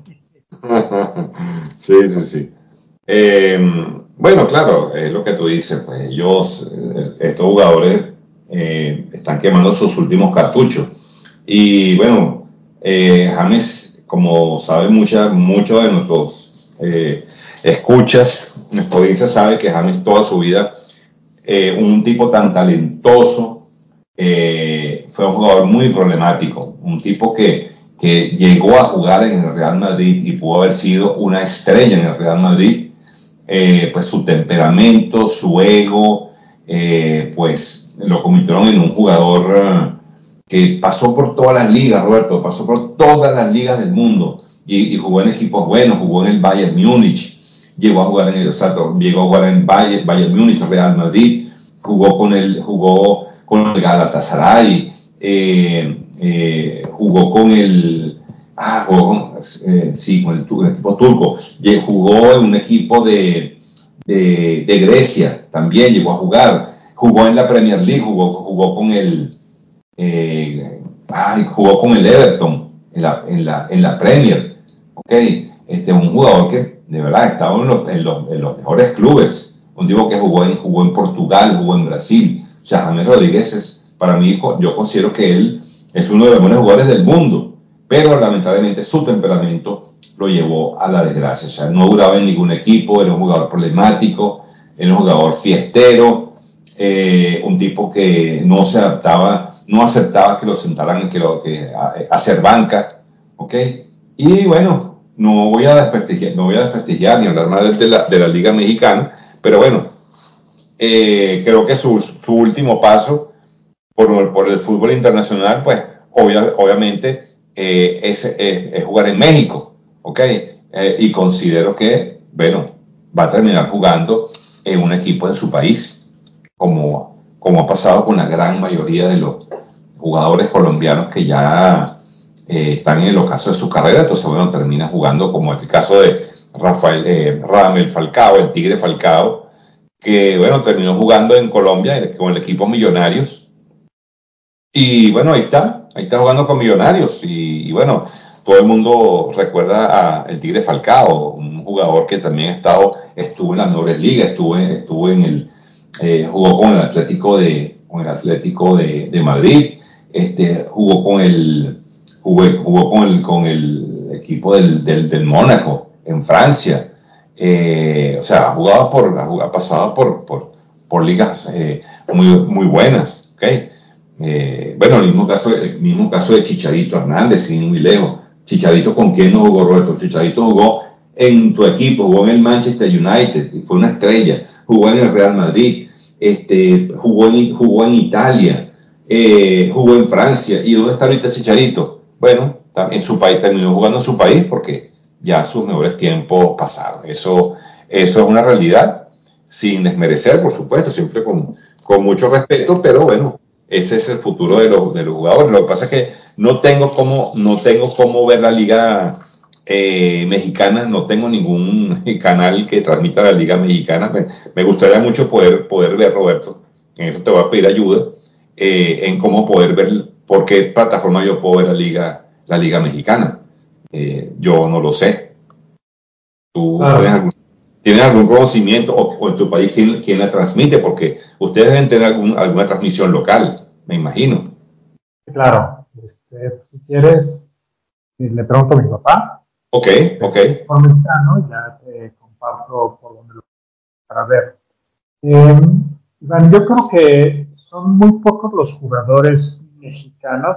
Sí, sí, sí. Eh, bueno, claro, es lo que tú dices, pues ellos, eh, estos jugadores eh, están quemando sus últimos cartuchos. Y bueno, eh, James, como sabe mucha, muchos de nuestros eh, escuchas, nuestra audiencia sabe que James toda su vida, eh, un tipo tan talentoso, eh, fue un jugador muy problemático, un tipo que, que llegó a jugar en el Real Madrid y pudo haber sido una estrella en el Real Madrid, eh, pues su temperamento, su ego, eh, pues lo convirtieron en un jugador eh, que pasó por todas las ligas, Roberto, pasó por todas las ligas del mundo y, y jugó en equipos buenos, jugó en el Bayern Múnich, llegó a jugar en el, o sea, llegó a jugar en Bayern, Bayern Múnich, Real Madrid, jugó con el, jugó con el Galatasaray, eh, eh, jugó con el, ah, jugó con, eh, sí, con el, el equipo turco, y jugó en un equipo de, de, de Grecia, también llegó a jugar, jugó en la Premier League, jugó, jugó con el, eh, ay, jugó con el Everton en la, en la, en la Premier, ok, este, un jugador que de verdad estaba en los, en los, en los mejores clubes, un tipo que jugó en, jugó en Portugal, jugó en Brasil. O sea, James Rodríguez es, para mí, yo considero que él es uno de los mejores jugadores del mundo, pero lamentablemente su temperamento lo llevó a la desgracia. O sea, no duraba en ningún equipo, era un jugador problemático, era un jugador fiestero, eh, un tipo que no se adaptaba, no aceptaba que lo sentaran, que lo, que, a, a hacer banca, ¿ok? Y bueno, no voy a desprestigiar, no voy a desprestigiar ni hablar más de la, de la Liga Mexicana, pero bueno, eh, creo que su, su último paso por, por el fútbol internacional, pues obvia, obviamente eh, es, es, es, jugar en México, ¿ok? Eh, y considero que, bueno, va a terminar jugando en un equipo de su país, como, como ha pasado con la gran mayoría de los jugadores colombianos que ya eh, están en el ocaso de su carrera, entonces, bueno, termina jugando, como el caso de Rafael, eh, Radamel Falcao, el Tigre Falcao, que, bueno, terminó jugando en Colombia con el equipo Millonarios, y bueno, ahí está, ahí está jugando con Millonarios. Y, y bueno, todo el mundo recuerda a el Tigre Falcao, un jugador que también ha estado, estuvo en las mejores ligas, estuvo, en, estuvo en el, eh, jugó con el Atlético de, con el Atlético de, de Madrid, este, jugó con el, jugó, jugó con el, con el equipo del, del, del Mónaco en Francia. Eh, o sea, ha jugado por, ha, ha pasado por, por, por ligas eh, muy, muy buenas, ¿ok? Eh, bueno, el mismo caso, el mismo caso de Chicharito Hernández, sin muy lejos. Chicharito, ¿con quién no jugó, Roberto? Chicharito jugó en tu equipo, jugó en el Manchester United, y fue una estrella, jugó en el Real Madrid, este, jugó, en, jugó en Italia, eh, jugó en Francia. ¿Y dónde está ahorita Chicharito? Bueno, en su país, terminó jugando en su país porque ya sus mejores tiempos pasaron. Eso, eso es una realidad, sin desmerecer, por supuesto, siempre con, con mucho respeto, pero bueno, ese es el futuro de los, de los jugadores. Lo que pasa es que no tengo cómo, no tengo cómo ver la liga eh, mexicana, no tengo ningún canal que transmita la liga mexicana. Me, me gustaría mucho poder, poder ver, Roberto, en eso te voy a pedir ayuda, eh, en cómo poder ver, por qué plataforma yo puedo ver la liga, la liga mexicana. Eh, yo no lo sé. ¿Tú tienes Claro, algún, tienes algún conocimiento o, o en tu país quién, quién la transmite? Porque ustedes deben tener algún, alguna transmisión local, me imagino. claro. Este, si quieres, eh, le pregunto a mi papá, Ok, ok. pero por mexicano, y ya te comparto por donde lo para ver. Eh, Iván, yo creo que son muy pocos los jugadores mexicanos,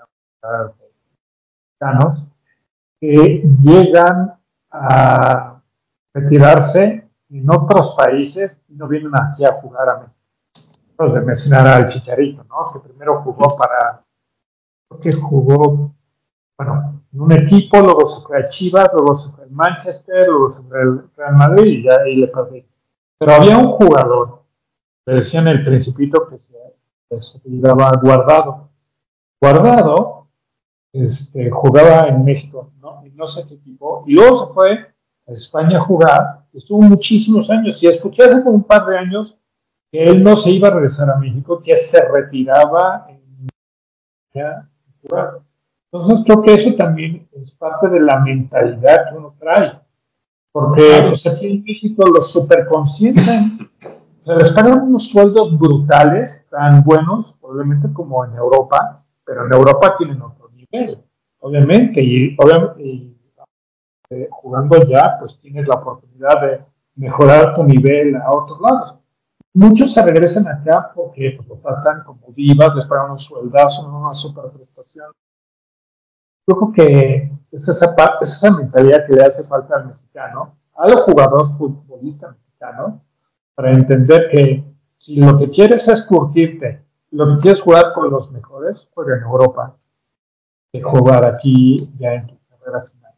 mexicanos que llegan a retirarse en otros países y no vienen aquí a jugar a México. Pues de mencionar al Chicharito, ¿no? Que primero jugó para, creo que jugó, bueno, en un equipo, luego se fue a Chivas, luego se fue al Manchester, luego se fue al Real Madrid y ya ahí le perdí. Pero había un jugador, le decían el Principito, que se, que se llamaba Guardado. Guardado este, jugaba en México, ¿no? Y no sé qué equipo. Y luego se fue a España a jugar, estuvo muchísimos años. Y escuché hace como un par de años que él no se iba a regresar a México, que se retiraba en ya, jugar. Entonces creo que eso también es parte de la mentalidad que uno trae. Porque Claro. pues, aquí en México los superconsienten. O sea, les pagan unos sueldos brutales, tan buenos, probablemente como en Europa, pero en Europa tienen otro nivel, obviamente, y, obviamente, y eh, jugando ya, pues tienes la oportunidad de mejorar tu nivel a otros lados. Muchos se regresan acá porque pues, lo tratan como divas, les pagan un sueldazo, una super prestación. Yo creo que es esa, parte, es esa mentalidad que le hace falta al mexicano, al jugador futbolista mexicano, para entender que si lo que quieres es curtirte, lo que quieres jugar con los mejores, juega en Europa, que jugar aquí ya en tu carrera final.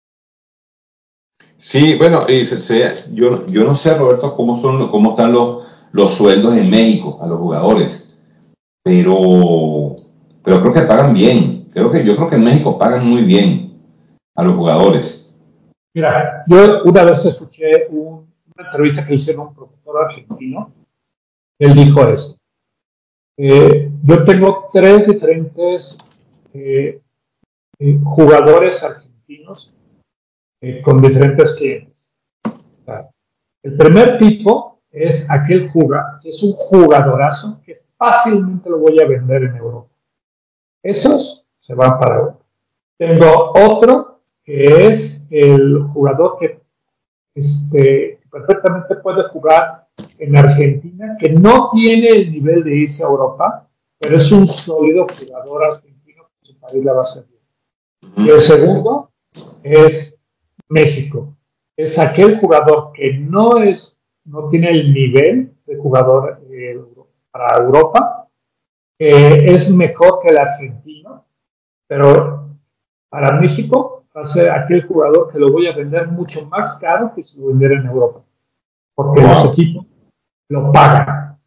Sí, bueno, y se, se, yo, yo no sé, Roberto, cómo, son, cómo están los, los sueldos en México a los jugadores, pero pero creo que pagan bien. Creo que, yo creo que en México pagan muy bien a los jugadores. Mira, yo una vez escuché un, una entrevista que hicieron a un profesor argentino. Él dijo eso. Eh, yo tengo tres diferentes eh, eh, jugadores argentinos eh, con diferentes clientes. O sea, el primer tipo es aquel jugador, que es un jugadorazo que fácilmente lo voy a vender en Europa. Esos se van para Europa. Tengo otro que es el jugador que este, perfectamente puede jugar en Argentina, que no tiene el nivel de irse a Europa, pero es un sólido jugador argentino que su país la va a hacer bien. Y el segundo es México. Es aquel jugador que no es, no tiene el nivel de jugador eh, para Europa, que es mejor que el argentino, pero para México va a ser aquel jugador que lo voy a vender mucho más caro que si lo vendiera en Europa, porque wow. Los equipos lo pagan.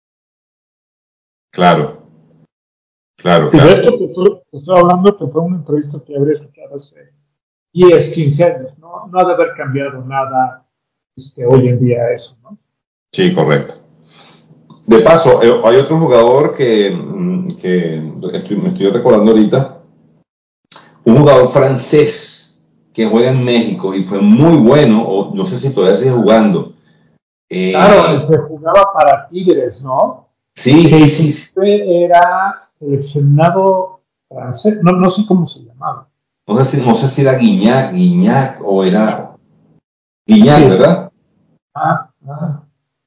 Claro, claro, y claro. de esto que estoy, que estoy hablando, que fue una entrevista que habré escuchado hace diez, quince años, no, no ha de haber cambiado nada este, hoy en día eso, ¿no? Sí, correcto. De paso, hay otro jugador que, que estoy, me estoy recordando ahorita, un jugador francés que juega en México y fue muy bueno, o no sé si todavía sigue jugando. Eh, claro, el que jugaba para Tigres, ¿no? Sí, que sí, sí. Era seleccionado francés, no, no sé cómo se llamaba. No sé si, no sé si era Guiñac, Guiñac o era Guiñac, sí. ¿Verdad? Ah, ah.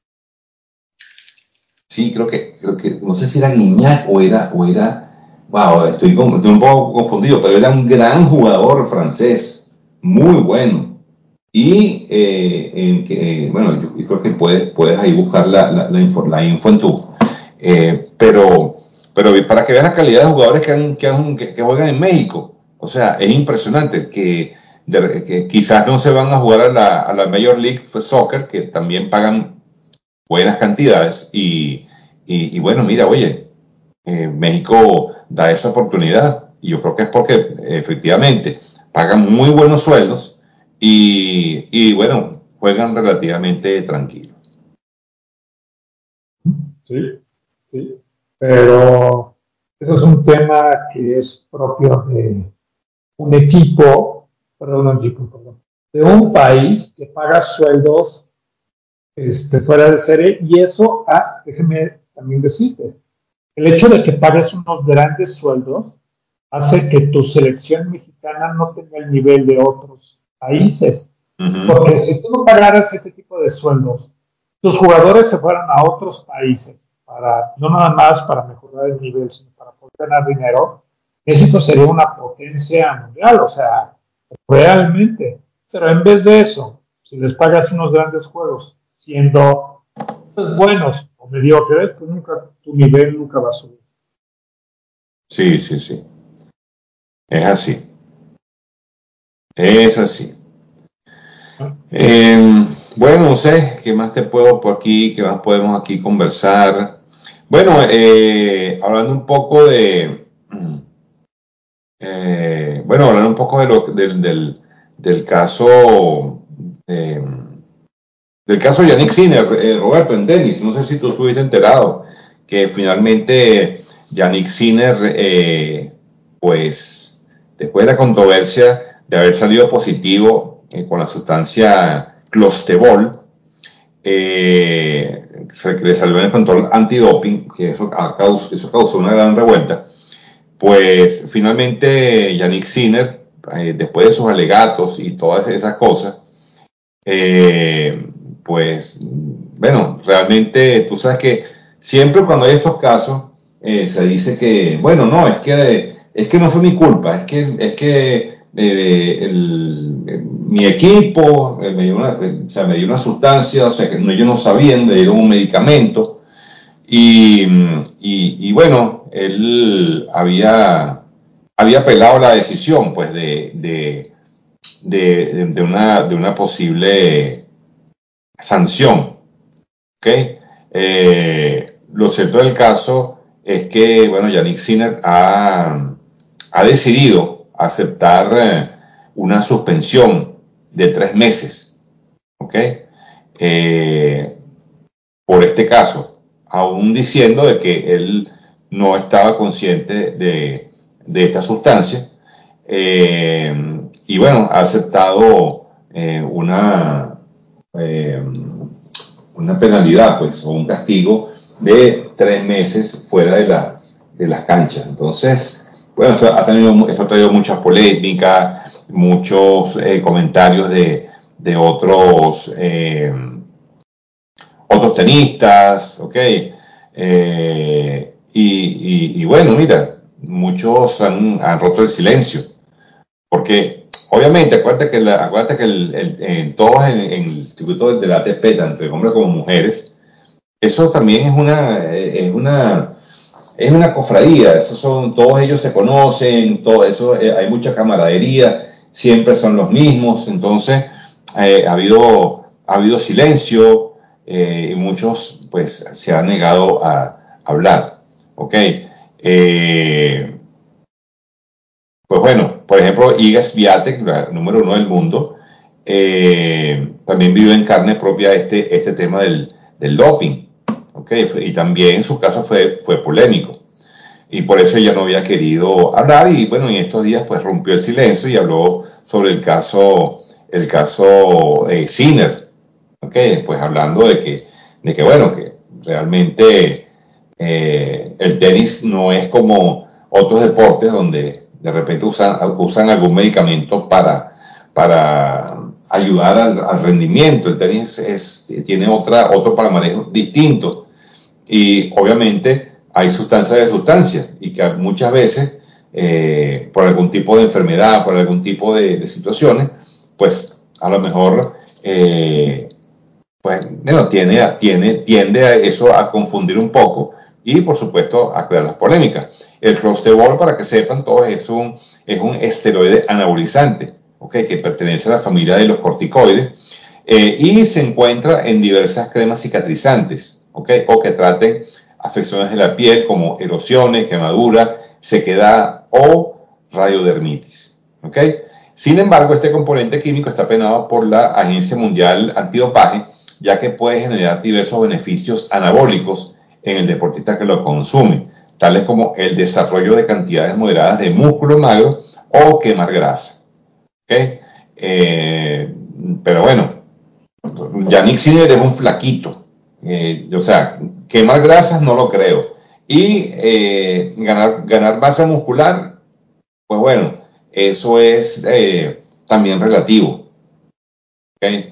Sí, creo que, creo que, no sé si era Guiñac o era, o era, wow, estoy, estoy un poco confundido, pero era un gran jugador francés, muy bueno. Y, eh, en que, bueno, yo, yo, creo que puedes, puedes ahí buscar la, la, la, info, la info en tu, eh, pero, pero para que veas la calidad de jugadores que, han, que, han, que, que juegan en México, o sea, es impresionante que, de, que quizás no se van a jugar a la, a la Major League Soccer, que también pagan buenas cantidades y, y, y bueno, mira, oye, eh, México da esa oportunidad y yo creo que es porque eh, efectivamente pagan muy buenos sueldos y, y bueno, juegan relativamente tranquilos. Sí, sí, pero ese es un tema que es propio de un equipo, perdón, un equipo, perdón, de un país que paga sueldos este, fuera de serie y eso, ah, déjeme también decirte, el hecho de que pagues unos grandes sueldos hace que tu selección mexicana no tenga el nivel de otros países. Uh-huh. Porque si tú no pagaras ese tipo de sueldos, tus jugadores se fueran a otros países, para, no nada más para mejorar el nivel, sino para poder ganar dinero, México sería una potencia mundial, o sea, realmente. Pero en vez de eso, si les pagas unos grandes juegos, siendo pues, buenos o mediocres, pues nunca, tu nivel nunca va a subir. Sí, sí, sí. Es así. Es así. Eh, bueno, no sé, ¿qué más te puedo por aquí? ¿Qué más podemos aquí conversar? Bueno, eh, hablando un poco de... Eh, bueno, hablar un poco de lo, del, del, del caso... Eh, del caso de Yannick Sinner, eh, Roberto, en tenis. No sé si tú estuviste enterado que finalmente Yannick Sinner, eh, pues, después de la controversia de haber salido positivo eh, con la sustancia Clostebol, eh, se le salió en el control antidoping, que eso, causó, eso causó una gran revuelta. Pues finalmente Yannick Sinner, eh, después de sus alegatos y todas esas cosas, eh, pues, bueno, realmente tú sabes que siempre cuando hay estos casos eh, se dice que, bueno, no, es que, es que no fue mi culpa, es que, es que eh, el, eh, mi equipo eh, me, dio una, o sea, me dio una sustancia, o sea, que no, ellos no sabían, me dieron un medicamento y, y, y bueno, él había, había apelado la decisión, pues, de, de, de, de, una, de una posible sanción. ¿Okay? Eh, lo cierto del caso es que, bueno, Jannik Sinner ha, ha decidido aceptar eh, una suspensión de tres meses, ¿ok? Eh, por este caso, aún diciendo de que él no estaba consciente de, de esta sustancia, eh, y bueno, ha aceptado eh, una, eh, una penalidad, pues, o un castigo de tres meses fuera de, la, de las canchas. Entonces, bueno, esto ha, tenido, esto ha traído muchas polémicas, muchos eh, comentarios de, de otros, eh, otros tenistas, ¿ok? Eh, y, y, y, bueno, mira, muchos han, han roto el silencio, porque obviamente, acuérdate que, la, acuérdate que el, el, en todos en, en el circuito del A T P, tanto de hombres como mujeres, eso también es una, es una, es una cofradía, esos son, todos ellos se conocen, todo eso, eh, hay mucha camaradería, siempre son los mismos, entonces eh, ha, habido, ha habido silencio eh, y muchos pues se han negado a hablar, ¿ok? Eh, pues bueno, por ejemplo, Iga Swiatek, la número uno del mundo, eh, también vive en carne propia este, este tema del, del doping. Okay, y también su caso fue, fue polémico. Y por eso ella no había querido hablar. Y bueno, en estos días pues rompió el silencio y habló sobre el caso, el caso eh, Sinner. Okay, pues hablando de que, de que bueno, que realmente eh, el tenis no es como otros deportes donde de repente usan, usan algún medicamento para, para ayudar al, al rendimiento. El tenis es, tiene otra, otro palmarés distinto. Y obviamente hay sustancias de sustancias y que muchas veces eh, por algún tipo de enfermedad, por algún tipo de, de situaciones, pues a lo mejor eh, pues bueno, tiene, tiene, tiende a eso a confundir un poco y por supuesto a crear las polémicas. El Clostebol, para que sepan todos, es un, es un esteroide anabolizante, ¿okay? Que pertenece a la familia de los corticoides eh, y se encuentra en diversas cremas cicatrizantes, ¿okay? O que traten afecciones de la piel como erosiones, quemaduras, sequedad o radiodermitis, ¿okay? Sin embargo, este componente químico está penado por la Agencia Mundial Antidopaje, ya que puede generar diversos beneficios anabólicos en el deportista que lo consume, tales como el desarrollo de cantidades moderadas de músculo magro o quemar grasa. ¿Okay? Eh, pero bueno, Jannik Sinner es un flaquito, eh, o sea, quemar grasas no lo creo. Y eh, ganar, ganar masa muscular, pues bueno, eso es eh, también relativo. ¿Okay?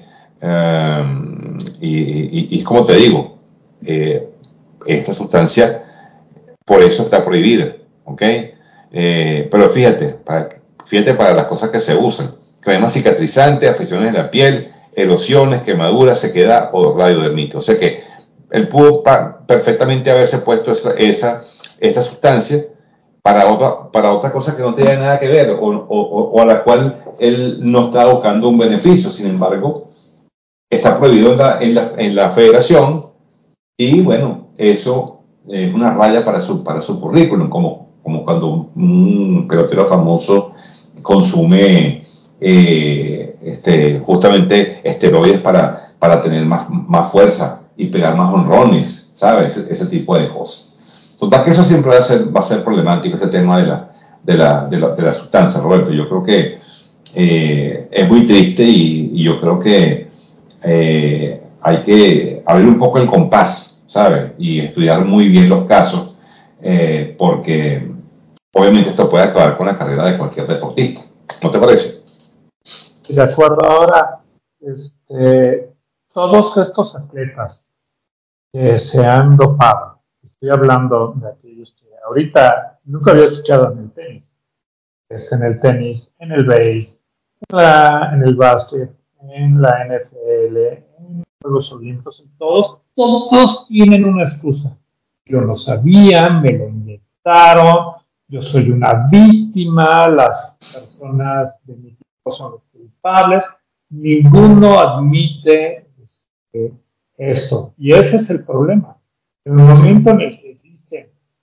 Um, y, y, y, como te digo, eh, esta sustancia por eso está prohibida. ¿Okay? Eh, pero fíjate, para, fíjate para las cosas que se usan: crema cicatrizante, afecciones de la piel, erosiones, quemaduras, sequedad o radiodermitis. O sea que él pudo perfectamente haberse puesto esa, esa, esta sustancia para otra, para otra cosa que no tenía nada que ver o, o, o a la cual él no estaba buscando un beneficio. Sin embargo, está prohibido en la, en la, en la federación y bueno, eso es una raya para su, para su currículum, como, como cuando un pelotero famoso consume eh, este, justamente esteroides para, para tener más, más fuerza y pegar más honrones, ¿sabes? Ese, ese tipo de cosas. Total que eso siempre va a ser, va a ser problemático, este tema de la, de la, de la, de la sustancia, Roberto. Yo creo que eh, es muy triste y, y yo creo que eh, hay que abrir un poco el compás, ¿sabes? Y estudiar muy bien los casos, eh, porque obviamente esto puede acabar con la carrera de cualquier deportista. ¿No te parece? Y de acuerdo, ahora, este, todos estos atletas que se han dopado, estoy hablando de aquellos que ahorita nunca había escuchado en el tenis, es en el tenis, en el base, en, la, en el básquet, en la N F L, en Juegos Olímpicos, en todos, todos tienen una excusa. Yo no sabía, me lo inyectaron, yo soy una víctima, las personas de mi equipo son los culpables. Ninguno admite este, esto. Y ese es el problema. En el momento en el que dicen,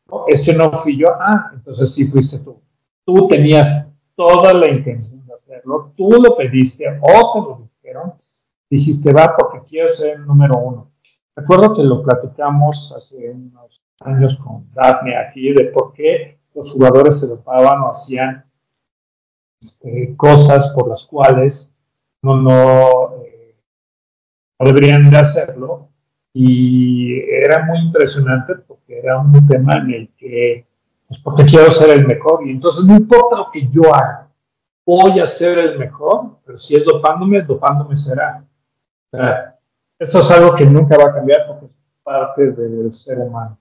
No, es que no fui yo. Ah, entonces sí fuiste tú. Tú tenías toda la intención de hacerlo, tú lo pediste o te lo dijeron, dijiste, va, porque quiero ser el número uno. Recuerdo que lo platicamos hace unos años con Daphne aquí de por qué los jugadores se dopaban o hacían este, cosas por las cuales no, no eh, deberían de hacerlo. Y era muy impresionante porque era un tema en el que, pues porque quiero ser el mejor. Y entonces no importa lo que yo haga, voy a ser el mejor, pero si es dopándome, dopándome será. O sea, eso es algo que nunca va a cambiar porque es parte del ser humano.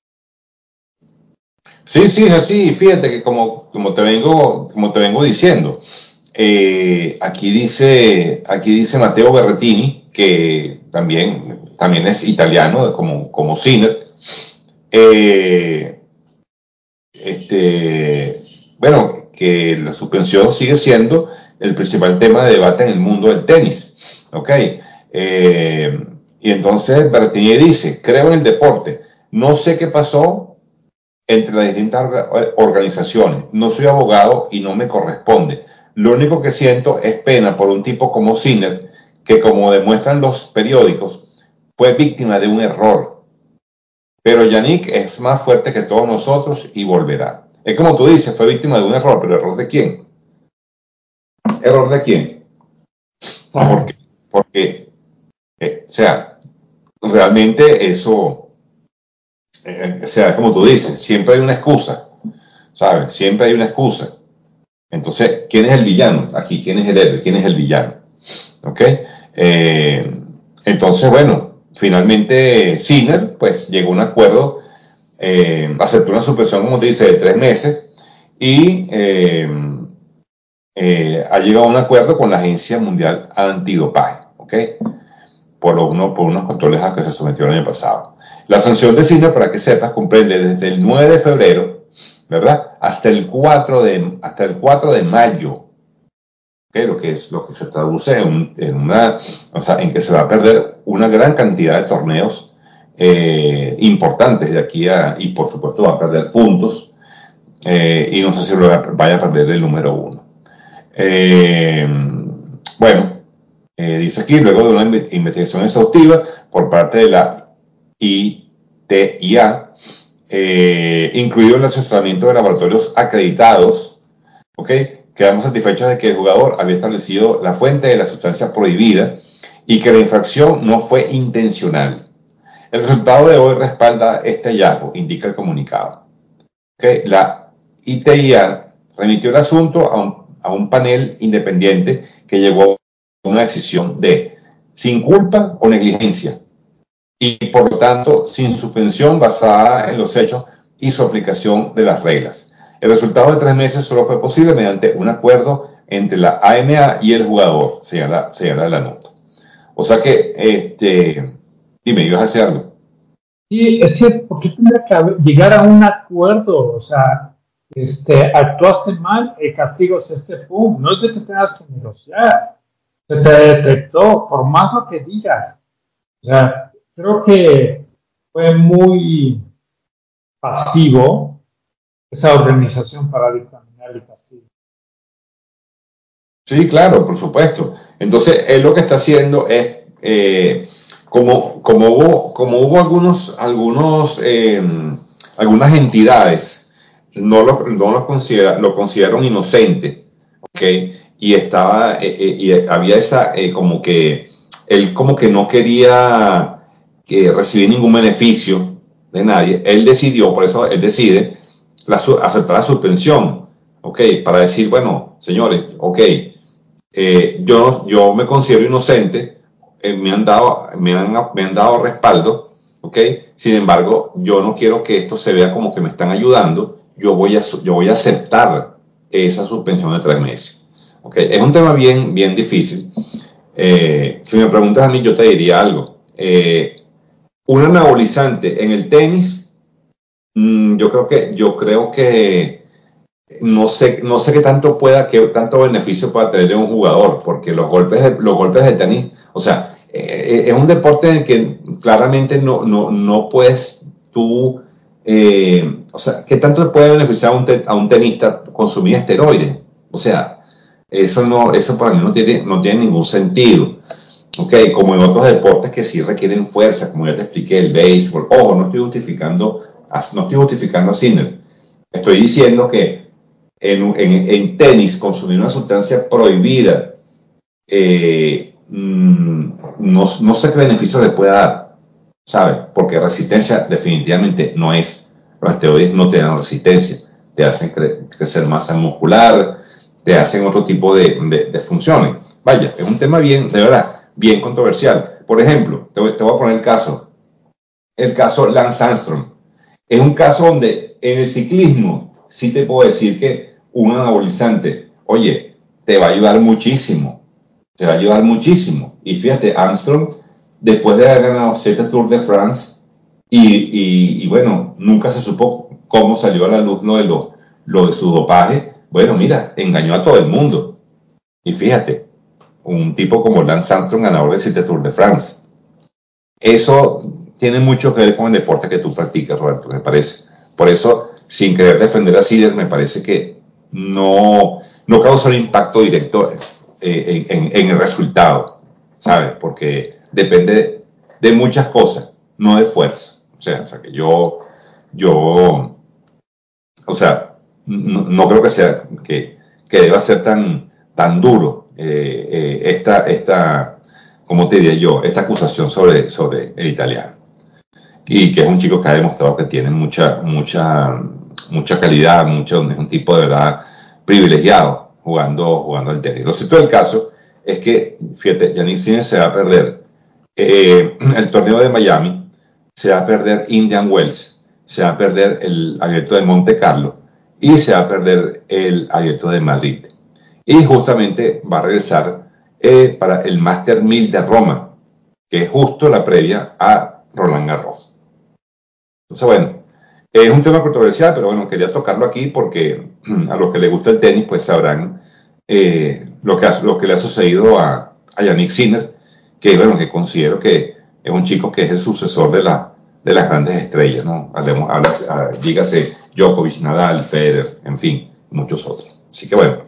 Sí, sí, es así. Fíjate que como, como te vengo, como te vengo diciendo, eh, aquí dice, aquí dice Matteo Berrettini, que también, también es italiano, como, como Sinner. Eh, este, bueno, que la suspensión sigue siendo el principal tema de debate en el mundo del tenis. ¿Ok? Eh, y entonces Berrettini dice, creo en el deporte, no sé qué pasó entre las distintas organizaciones. No soy abogado y no me corresponde. Lo único que siento es pena por un tipo como Sinner, que como demuestran los periódicos, fue víctima de un error. Pero Yannick es más fuerte que todos nosotros y volverá. Es como tú dices, fue víctima de un error, pero ¿error de quién? ¿Error de quién? Porque, porque eh, o sea, realmente eso, eh, o sea, como tú dices, siempre hay una excusa, ¿sabes? Siempre hay una excusa. Entonces, ¿quién es el villano? Aquí, ¿quién es el héroe? ¿Quién es el villano? ¿Ok? Eh, entonces, bueno, finalmente Sinner, pues, llegó a un acuerdo, eh, aceptó una suspensión, como te dice, de tres meses y eh, eh, ha llegado a un acuerdo con la Agencia Mundial Antidopaje, ¿ok? Por, uno, por unos controles a los que se sometió el año pasado. La sanción de Sinner, para que sepas, comprende desde el nueve de febrero, ¿verdad? Hasta el cuatro de, hasta el cuatro de mayo, ¿okay? Lo que es lo que se traduce en, en una, o sea, en que se va a perder una gran cantidad de torneos eh, importantes de aquí a, y por supuesto va a perder puntos eh, y no sé si lo vaya a perder el número uno. Eh, bueno, eh, dice aquí, luego de una investigación exhaustiva por parte de la I T I A, eh, incluido el asesoramiento de laboratorios acreditados, ¿ok? Quedamos satisfechos de que el jugador había establecido la fuente de la sustancia prohibida y que la infracción no fue intencional. El resultado de hoy respalda este hallazgo, indica el comunicado. ¿Okay? La I T I A remitió el asunto a un, a un panel independiente que llegó a una decisión de sin culpa o negligencia y por lo tanto sin suspensión basada en los hechos y su aplicación de las reglas. El resultado de tres meses solo fue posible mediante un acuerdo entre la A M A y el jugador, señala, señala la nota. O sea que, este, dime, ¿ibas a hacer algo? Sí, es que, ¿por qué tendría que haber- llegar a un acuerdo? O sea, este, actuaste mal, el castigo es este, pum, no es de que tengas que negociar, se te detectó, por más lo que digas. O sea, creo que fue muy pasivo esa organización para dictaminar el castigo. Sí, claro, por supuesto. Entonces, él lo que está haciendo es, eh, como, como hubo, como hubo algunos, algunos, eh, algunas entidades, no lo, no lo, considera, lo consideraron inocente, ¿ok? Y estaba, eh, eh, y había esa, eh, como que, él como que no quería que recibir ningún beneficio de nadie. Él decidió, por eso él decide la, aceptar la suspensión, ¿ok? Para decir, bueno, señores, ok, eh, yo, yo me considero inocente, eh, me, han dado, me, han, me han dado respaldo, ¿ok? Sin embargo, yo no quiero que esto se vea como que me están ayudando, yo voy a, yo voy a aceptar esa suspensión de tres meses, ¿ok? Es un tema bien, bien difícil. Eh, si me preguntas a mí, yo te diría algo. Eh, un anabolizante en el tenis, mmm, yo creo que, yo creo que no sé, no sé qué tanto pueda, qué tanto beneficio pueda tener un jugador, porque los golpes de, los golpes de tenis, o sea, eh, es un deporte en el que claramente no, no, no puedes tú eh, o sea, ¿qué tanto puede beneficiar a un, te, a un tenista consumir esteroides? O sea, eso no, eso para mí no tiene, no tiene ningún sentido. Ok, como en otros deportes que sí requieren fuerza, como ya te expliqué, el béisbol. Ojo, no estoy justificando, no estoy justificando a Sinner. Estoy diciendo que en, en, en tenis consumir una sustancia prohibida, eh, mmm, no, no sé qué beneficio le pueda dar, ¿sabes? Porque resistencia definitivamente no es. Los esteroides no te dan resistencia, te hacen cre crecer masa muscular, te hacen otro tipo de, de, de funciones. Vaya, es un tema bien, de verdad, bien controversial. Por ejemplo, te voy, te voy a poner el caso, el caso Lance Armstrong. Es un caso donde en el ciclismo sí te puedo decir que un anabolizante, oye, te va a ayudar muchísimo, te va a ayudar muchísimo. Y fíjate, Armstrong, después de haber ganado siete Tours de France, y, y, y bueno, nunca se supo cómo salió a la luz lo de, lo, lo de su dopaje. Bueno, mira, engañó a todo el mundo. Y fíjate, un tipo como Lance Armstrong, ganador de siete Tours de France. Eso tiene mucho que ver con el deporte que tú practicas, Roberto, me parece. Por eso, sin querer defender a Sider, me parece que no, no causa un impacto directo eh, en, en, en el resultado, ¿sabes? Porque depende de muchas cosas, no de fuerza. O sea, o sea que yo, yo, o sea, no, no creo que sea, que, que deba ser tan, tan duro eh, eh, esta, esta, ¿cómo te diría yo? Esta acusación sobre, sobre el italiano. Y que es un chico que ha demostrado que tiene mucha, mucha, mucha calidad, mucho, es un tipo de verdad privilegiado jugando, jugando al tenis. Lo cierto del caso es que, fíjate, Jannik Sinner se va a perder eh, el torneo de Miami, se va a perder Indian Wells, se va a perder el abierto de Monte Carlo y se va a perder el abierto de Madrid. Y justamente va a regresar eh, para el Master mil de Roma, que es justo la previa a Roland Garros. Entonces, bueno, es un tema controversial, pero bueno, quería tocarlo aquí porque a los que les gusta el tenis, pues sabrán eh, lo, que ha, lo que le ha sucedido a, a Jannik Sinner, que bueno, que considero que es un chico que es el sucesor de, la, de las grandes estrellas, ¿no? Hablemos, hablase, a, dígase Djokovic, Nadal, Federer, en fin, muchos otros. Así que bueno,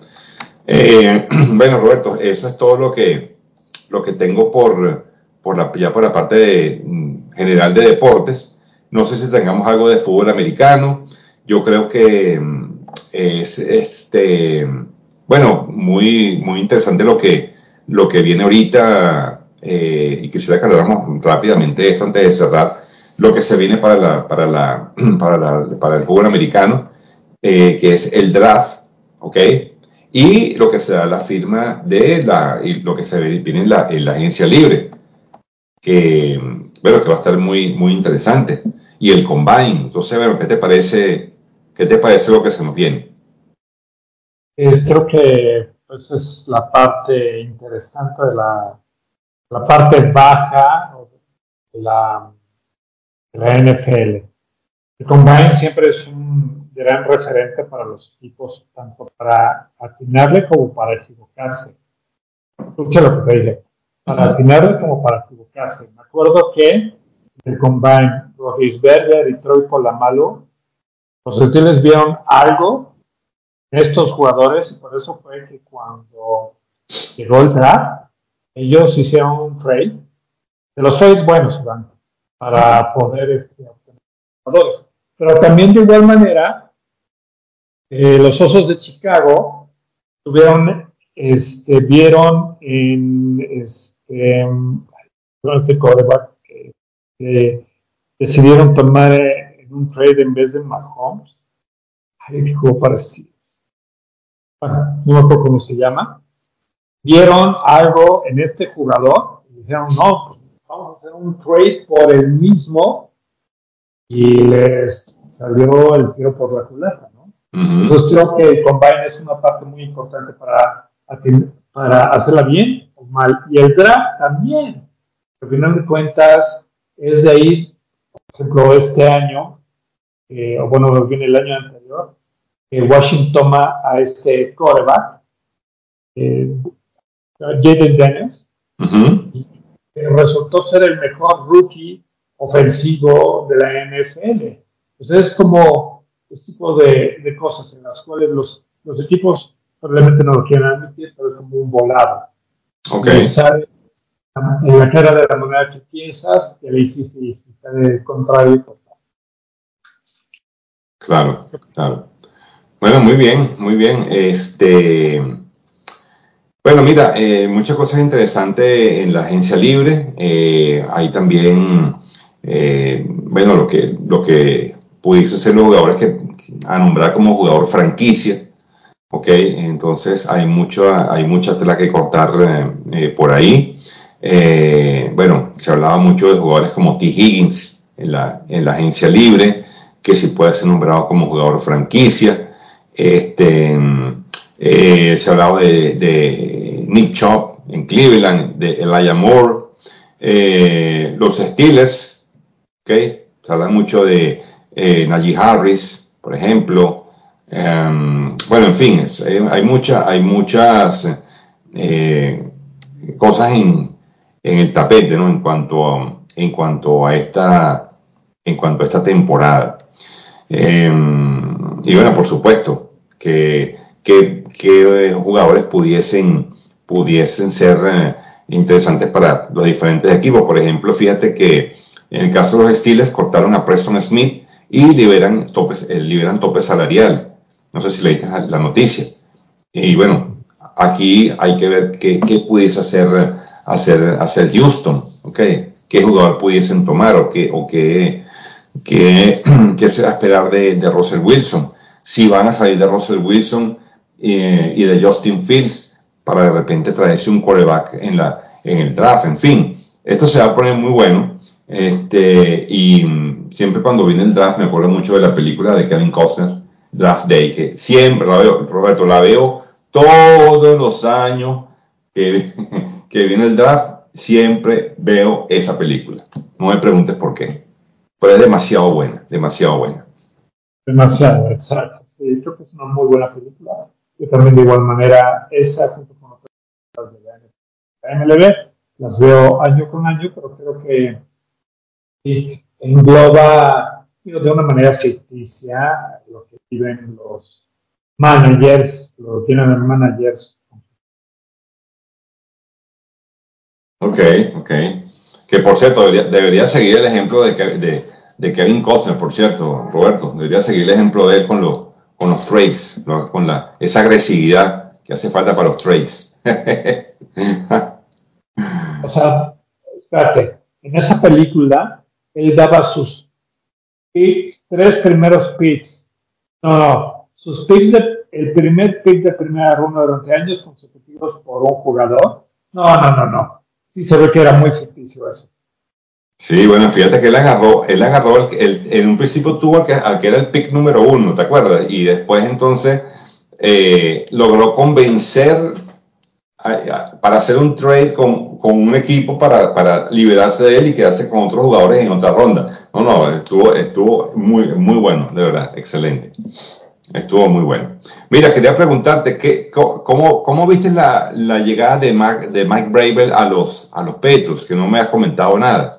eh, bueno, Roberto, eso es todo lo que, lo que tengo por, por la, ya por la parte de, mm, general de deportes. No sé si tengamos algo de fútbol americano. Yo creo que mm, es este, bueno, muy, muy interesante lo que, lo que viene ahorita. Eh, y quisiera que habláramos rápidamente esto antes de cerrar. Lo que se viene para, la, para, la, para, la, para el fútbol americano, eh, que es el draft, ¿ok? Y lo que será la firma de la, y lo que se viene en la, en la agencia libre, que, bueno, que va a estar muy, muy interesante. Y el combine, entonces, bueno, ¿qué te parece, qué te parece lo que se nos viene? Eh, creo que pues, es la parte interesante de la, la parte baja de la, de la N F L. El Combine siempre es un gran referente para los equipos, tanto para atinarle como para equivocarse. Escucha lo que te dije, Uh para -huh. atinarle como para equivocarse. Me acuerdo que el Combine, Roethlisberger y Troy Polamalu, los Steelers vieron algo en estos jugadores y por eso fue que cuando llegó el draft, ellos hicieron un trade, de los trades buenos, Iván, Uh -huh. para poder este, obtener jugadores. Pero también de igual manera, eh, los Osos de Chicago tuvieron, este, vieron en este, este quarterback que, que decidieron tomar eh, en un trade en vez de Mahomes, ay, jugó para Steelers. Bueno, no me acuerdo cómo se llama. Vieron algo en este jugador y dijeron, no, pues vamos a hacer un trade por el mismo y les salió el tiro por la culata, ¿no? Uh -huh. Entonces creo que el combine es una parte muy importante para, para hacerla bien o mal. Y el draft también. Al final de cuentas, es de ahí, por ejemplo, este año, eh, o bueno, viene el año anterior, que Washington toma a este quarterback, eh, Jaden Daniels, Uh -huh. y resultó ser el mejor rookie ofensivo de la N F L. Entonces es como este tipo de, de cosas en las cuales los, los equipos probablemente no lo quieran admitir, pero es como un volado. Ok, Y sale en la cara de la moneda que piensas, que le hiciste y si sale el contrario, pues claro, claro. Bueno, muy bien, muy bien. Este, bueno, mira, eh, muchas cosas interesantes en la agencia libre. Eh, hay también, eh, bueno, lo que, lo que pudiese ser los jugadores que a nombrar como jugador franquicia. Ok, entonces hay mucho, hay mucha tela que cortar eh, eh, por ahí. Eh, bueno, se hablaba mucho de jugadores como T. Higgins en la, en la agencia libre, que si puede ser nombrado como jugador franquicia. Este, eh, se hablaba de, de Nick Chubb en Cleveland, de Elijah Moore, eh, los Steelers, okay. Se habla mucho de eh, Najee Harris, por ejemplo. Um, bueno, en fin, es, eh, hay, mucha, hay muchas eh, cosas en, en, el tapete, ¿no? En cuanto, en cuanto a esta, en cuanto a esta temporada. Eh, y bueno, por supuesto, que, que, que jugadores pudiesen, pudiesen ser eh, interesantes para los diferentes equipos. Por ejemplo, fíjate que en el caso de los Steelers cortaron a Preston Smith y liberan tope, eh, liberan tope salarial. No sé si leíste la noticia. Y bueno, aquí hay que ver qué, qué pudiese hacer, hacer, hacer Houston, ¿ok? ¿Qué jugador pudiesen tomar o qué, o qué, qué, qué se va a esperar de, de Russell Wilson? Si van a salir de Russell Wilson eh, y de Justin Fields para de repente traerse un quarterback en, la, en el draft. En fin, esto se va a poner muy bueno. Este, y siempre cuando viene el draft me acuerdo mucho de la película de Kevin Costner, Draft Day, que siempre la veo, Roberto, la veo todos los años que, que viene el draft, siempre veo esa película. No me preguntes por qué, pero es demasiado buena, demasiado buena. demasiado, exacto. Sí, creo que es una muy buena película. Yo también de igual manera, esa junto con otras de la M L B, las veo año con año, pero creo que sí, engloba digo, de una manera ficticia lo que viven los managers, lo que tienen los managers. Ok, ok. Que por cierto, debería, debería seguir el ejemplo de, de, de, Kevin Costner, por cierto, Roberto. Debería seguir el ejemplo de él con, lo, con los trades, ¿no? Con la, esa agresividad que hace falta para los trades. O sea, espérate, en esa película él daba sus pick, tres primeros picks. No, no, sus picks, de, el primer pick de primera ronda durante años consecutivos por un jugador. No, no, no, no. Sí se ve que era muy ficticio eso. Sí, bueno, fíjate que él agarró, él agarró el, el, en un principio tuvo al que, al que era el pick número uno, ¿te acuerdas? Y después entonces eh, logró convencer a, a, para hacer un trade con, con un equipo para, para, liberarse de él y quedarse con otros jugadores en otra ronda. No, no, estuvo, estuvo muy, muy bueno, de verdad, excelente. Estuvo muy bueno. Mira, quería preguntarte, ¿qué, cómo, ¿cómo viste la, la llegada de, Mark, de Mike Bravel a los, a los Patriots? Que no me has comentado nada.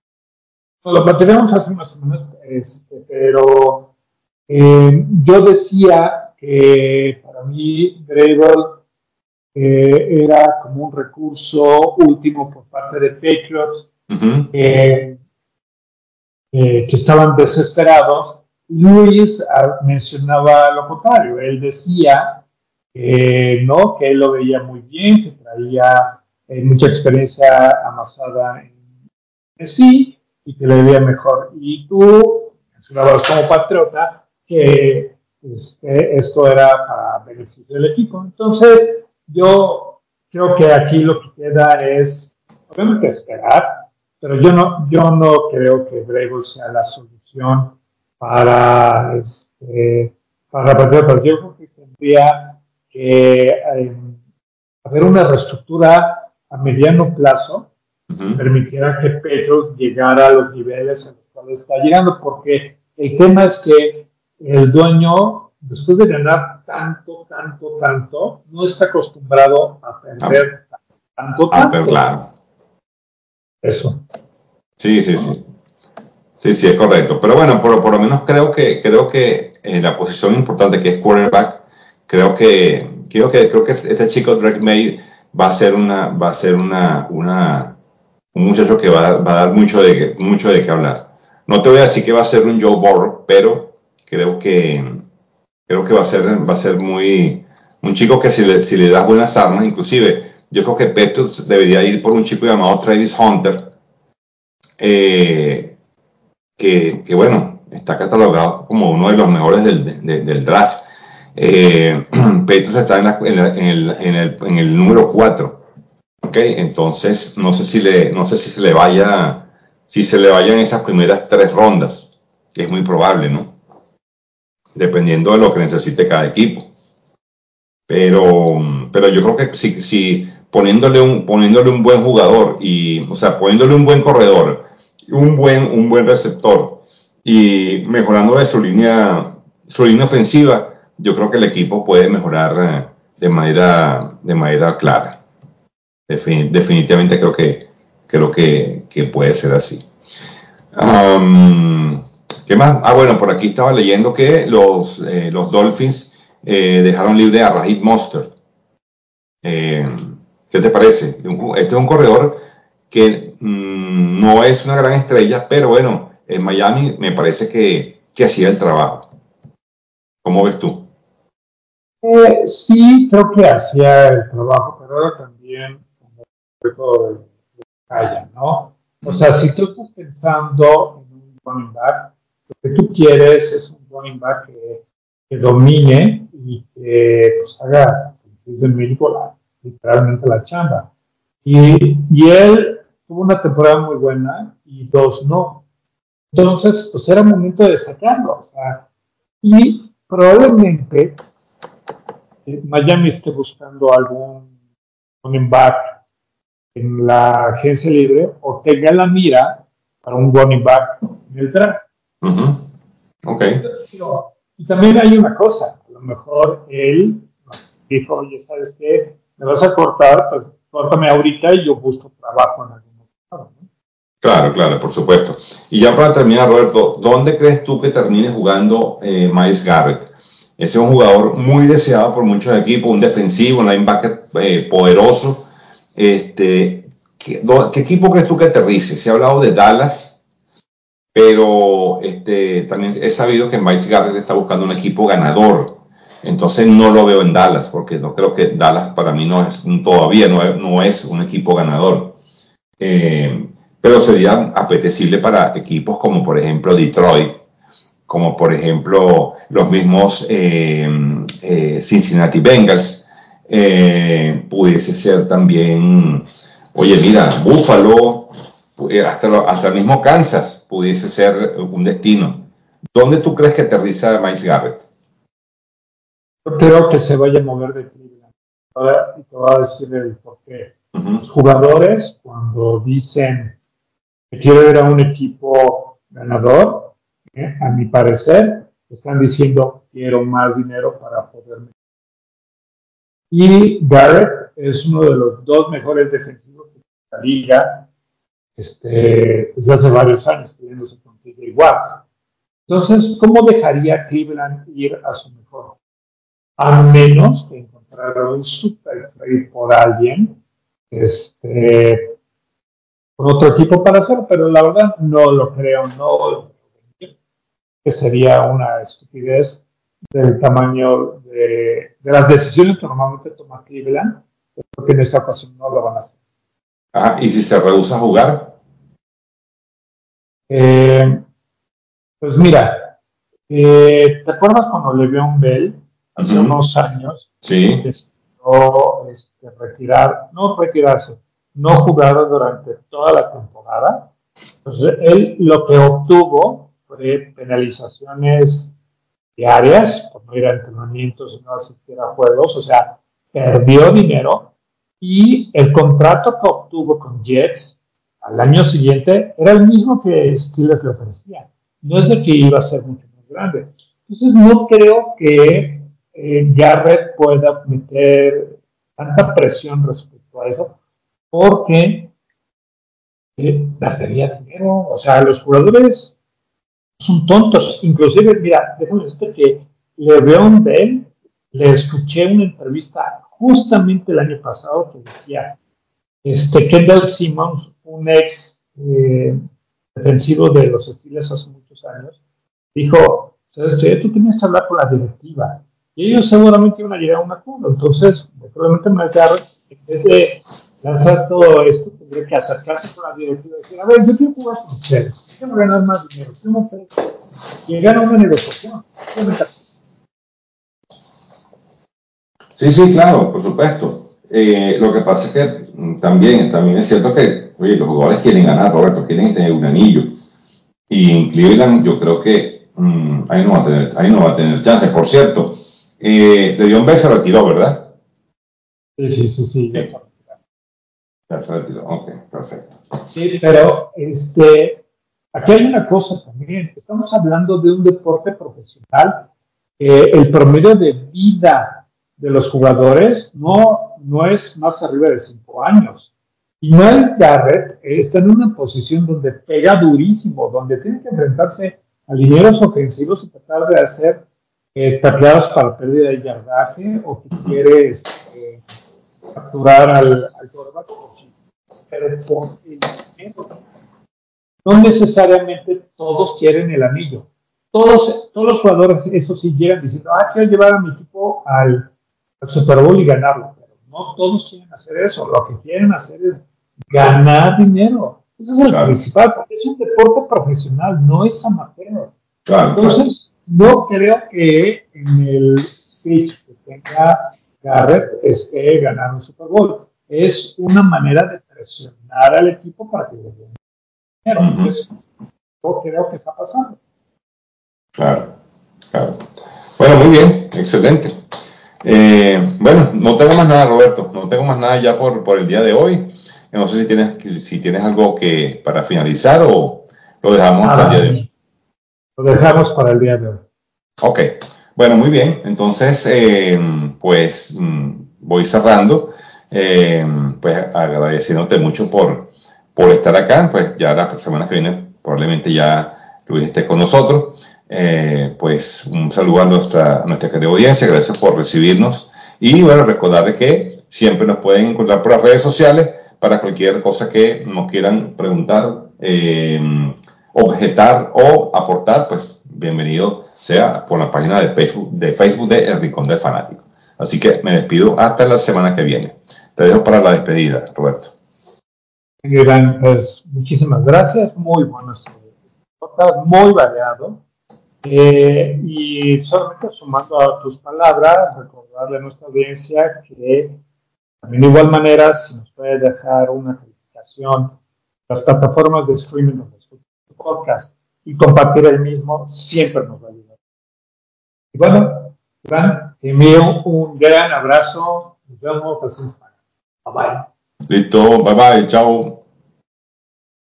Lo platicamos hace unas semanas, este, pero eh, yo decía que para mí Gravel eh, era como un recurso último por parte de Patriots, Uh -huh. eh, eh, que estaban desesperados. Luis ah, mencionaba lo contrario, él decía que no, que él lo veía muy bien, que traía eh, mucha experiencia amasada en sí y que le veía mejor. Y tú mencionabas como patriota que este, esto era para beneficio del equipo. Entonces, yo creo que aquí lo que queda es, obviamente, esperar, pero yo no, yo no creo que Vrabel sea la solución para, este, para Patriotas. Yo creo que tendría que eh, haber una reestructura a mediano plazo Uh que -huh. permitiera que Petro llegara a los niveles a los cuales está llegando, porque el tema es que el dueño, después de ganar tanto, tanto, tanto, no está acostumbrado a Ah, perder tanto, ah, pero tanto. claro. Eso. Sí, sí, ¿No? sí. Sí, sí, es correcto. Pero bueno, por, por lo menos creo que, creo que en la posición importante que es quarterback, creo que, creo que, creo que este chico Drake May va a ser una, va a ser una, una, un muchacho que va, a va a dar mucho de, mucho de qué hablar. No te voy a decir que va a ser un Joe Burrow, pero creo que, creo que va a ser, va a ser muy, un chico que si le, si le das buenas armas, inclusive, yo creo que Petrus debería ir por un chico llamado Travis Hunter, eh, que, que, bueno, está catalogado como uno de los mejores del, de, del draft. Eh, Petros está en, la, en, la, en, el, en, el, en, el, número cuatro. Okay, entonces no sé si le, no sé si se le vaya, si se le vayan esas primeras tres rondas, que es muy probable, ¿no? Dependiendo de lo que necesite cada equipo. Pero, pero yo creo que si, si poniéndole un, poniéndole un buen jugador y, o sea, poniéndole un buen corredor, un buen, un buen receptor y mejorándole su línea, su línea ofensiva, yo creo que el equipo puede mejorar eh, de manera, de manera clara. Defin, definitivamente creo que, creo que, que puede ser así. Um, ¿Qué más? Ah, bueno, por aquí estaba leyendo que los, eh, los Dolphins eh, dejaron libre a Raheem Mostert. Eh, ¿Qué te parece? Este es un corredor que mmm, no es una gran estrella, pero bueno, en Miami me parece que, que hacía el trabajo. ¿Cómo ves tú? Eh, sí, creo que hacía el trabajo, pero era también como un poco de calla, ¿no? O sea, si tú estás pensando en un running back, lo que tú quieres es un running back que, que domine y que pues, haga, si es de México, la, literalmente la chamba. Y, y él tuvo una temporada muy buena y dos no. Entonces, pues era momento de sacarlo. O sea, y probablemente eh, Miami esté buscando algún running back en la agencia libre o tenga la mira para un running back en el draft. Uh-huh. Ok. Pero, y también hay una cosa, a lo mejor él dijo, oye, ¿sabes qué? Me vas a cortar, pues córtame ahorita y yo busco trabajo en algún lado, ¿no? Claro, claro, por supuesto. Y ya para terminar, Roberto, ¿dónde crees tú que termine jugando eh, Myles Garrett? Ese es un jugador muy deseado por muchos equipos, un defensivo, un linebacker eh, poderoso. Este, ¿qué, do, ¿Qué equipo crees tú que aterrice? Se ha hablado de Dallas, pero este, también he sabido que Myles Garrett está buscando un equipo ganador. Entonces no lo veo en Dallas, porque no creo que Dallas para mí no es, todavía no es, no es un equipo ganador. Eh, pero sería apetecible para equipos como por ejemplo Detroit, como por ejemplo los mismos eh, eh, Cincinnati Bengals, eh, pudiese ser también, oye mira, Buffalo, hasta, lo, hasta el mismo Kansas pudiese ser un destino. ¿Dónde tú crees que aterriza Miles Garrett? Yo creo que se vaya a mover de Cleveland. Ahora, y te voy a decir el por qué. Uh-huh. Los jugadores, cuando dicen que quiero ir a un equipo ganador, ¿eh? A mi parecer, están diciendo quiero más dinero para poderme. Y Garrett es uno de los dos mejores defensivos de la liga este, desde hace varios años, pidiéndose con T J Watt. Entonces, ¿cómo dejaría Cleveland ir a su mejor? A menos que encontrara un super trade por alguien, este, con otro equipo para hacerlo, pero la verdad no lo creo, no, que sería una estupidez del tamaño de, de las decisiones que normalmente toma Cleveland, porque en esta ocasión no lo van a hacer. Ah, y si se rehúsa a jugar. Eh, pues mira, eh, ¿te acuerdas cuando Le'Veon Bell hace Uh-huh. unos años Sí. decidió este, retirar, no retirarse, no jugar durante toda la temporada? Entonces, él lo que obtuvo fue penalizaciones diarias, por no ir a entrenamientos y no asistir a juegos, o sea, perdió dinero y el contrato que obtuvo con Jets al año siguiente era el mismo que Steelers le ofrecía. No es de que iba a ser mucho más grande. Entonces, no creo que eh, Garrett pueda meter tanta presión respecto a eso, porque eh, perdería dinero. O sea, los jugadores son tontos. Inclusive, mira, déjame decirte que Le'Veon Bell, le escuché una entrevista justamente el año pasado que decía, este, Kendall Simmons, un ex eh, defensivo de los Steelers hace muchos años, dijo, ¿sabes qué? Tú tenías que hablar con la directiva. Y ellos seguramente iban a llegar a un acuerdo. Entonces, probablemente Melgar, en vez de lanzar todo esto, tendría que acercarse con la directiva y decir, a ver, yo quiero jugar con ustedes, quiero ganar más dinero, quiero hacer llegar a una negociación. Sí, sí, claro, por supuesto. Eh, lo que pasa es que mm, también, también es cierto que, oye, los jugadores quieren ganar, Roberto, quieren tener un anillo. Y en Cleveland yo creo que mmm, ahí, no va a tener, ahí no va a tener chance. Por cierto, eh, Le'Veon Bell se retiró, ¿verdad? Sí, sí, sí, sí, ya Sí, está. ya se retiró. Ok, perfecto. Sí, pero este, aquí hay una cosa también. Estamos hablando de un deporte profesional. Eh, el promedio de vida de los jugadores no, no es más arriba de cinco años. Y Miles Garrett está en una posición donde pega durísimo, donde tiene que enfrentarse a linieros ofensivos y tratar de hacer eh, tacleadas para pérdida de yardaje o que Ujú. quiere este, capturar al, al quarterback por sí. Pero por el dinero, no necesariamente todos quieren el anillo. Todos, todos los jugadores, eso sí, llegan diciendo, ah, quiero llevar a mi equipo al, al Super Bowl y ganarlo. Pero no todos quieren hacer eso. Lo que quieren hacer es ganar dinero. Eso es el Claro, principal, porque es un deporte profesional, no es amateur. claro, claro. Entonces, no creo que en el speech que tenga Garrett esté ganar un Super Bowl. Es una manera de presionar al equipo para que le den dinero. Ujú. Es yo creo que está pasando. Claro, claro. Bueno, muy bien, excelente. Eh, bueno, no tengo más nada, Roberto. No tengo más nada ya por, por el día de hoy. No sé si tienes, si tienes algo que para finalizar o lo dejamos hasta el día Nada, de hoy. lo dejamos para el día de hoy. Ok, bueno, muy bien. Entonces, eh, pues mm, voy cerrando, eh, pues agradeciéndote mucho por, por estar acá. Pues ya la semana que viene probablemente ya Luis esté con nosotros. Eh, pues un saludo a nuestra, a nuestra querida audiencia, gracias por recibirnos. Y bueno, recordarles que siempre nos pueden encontrar por las redes sociales para cualquier cosa que nos quieran preguntar, eh, objetar o aportar, pues bienvenido sea por la página de Facebook de, Facebook de El Rincón del Fanático. Así que me despido hasta la semana que viene. Te dejo para la despedida, Roberto. Gran, pues muchísimas gracias, muy buenas notas, muy variado. Eh, y solamente sumando a tus palabras, recordarle a nuestra audiencia que también de igual manera, si nos puede dejar una calificación, las plataformas de streaming donde escucha tu podcast y compartir el mismo, siempre nos va a ayudar. Y bueno, Iván, te envío un gran abrazo. Nos vemos la próxima semana. Bye bye. Listo, bye bye, chao.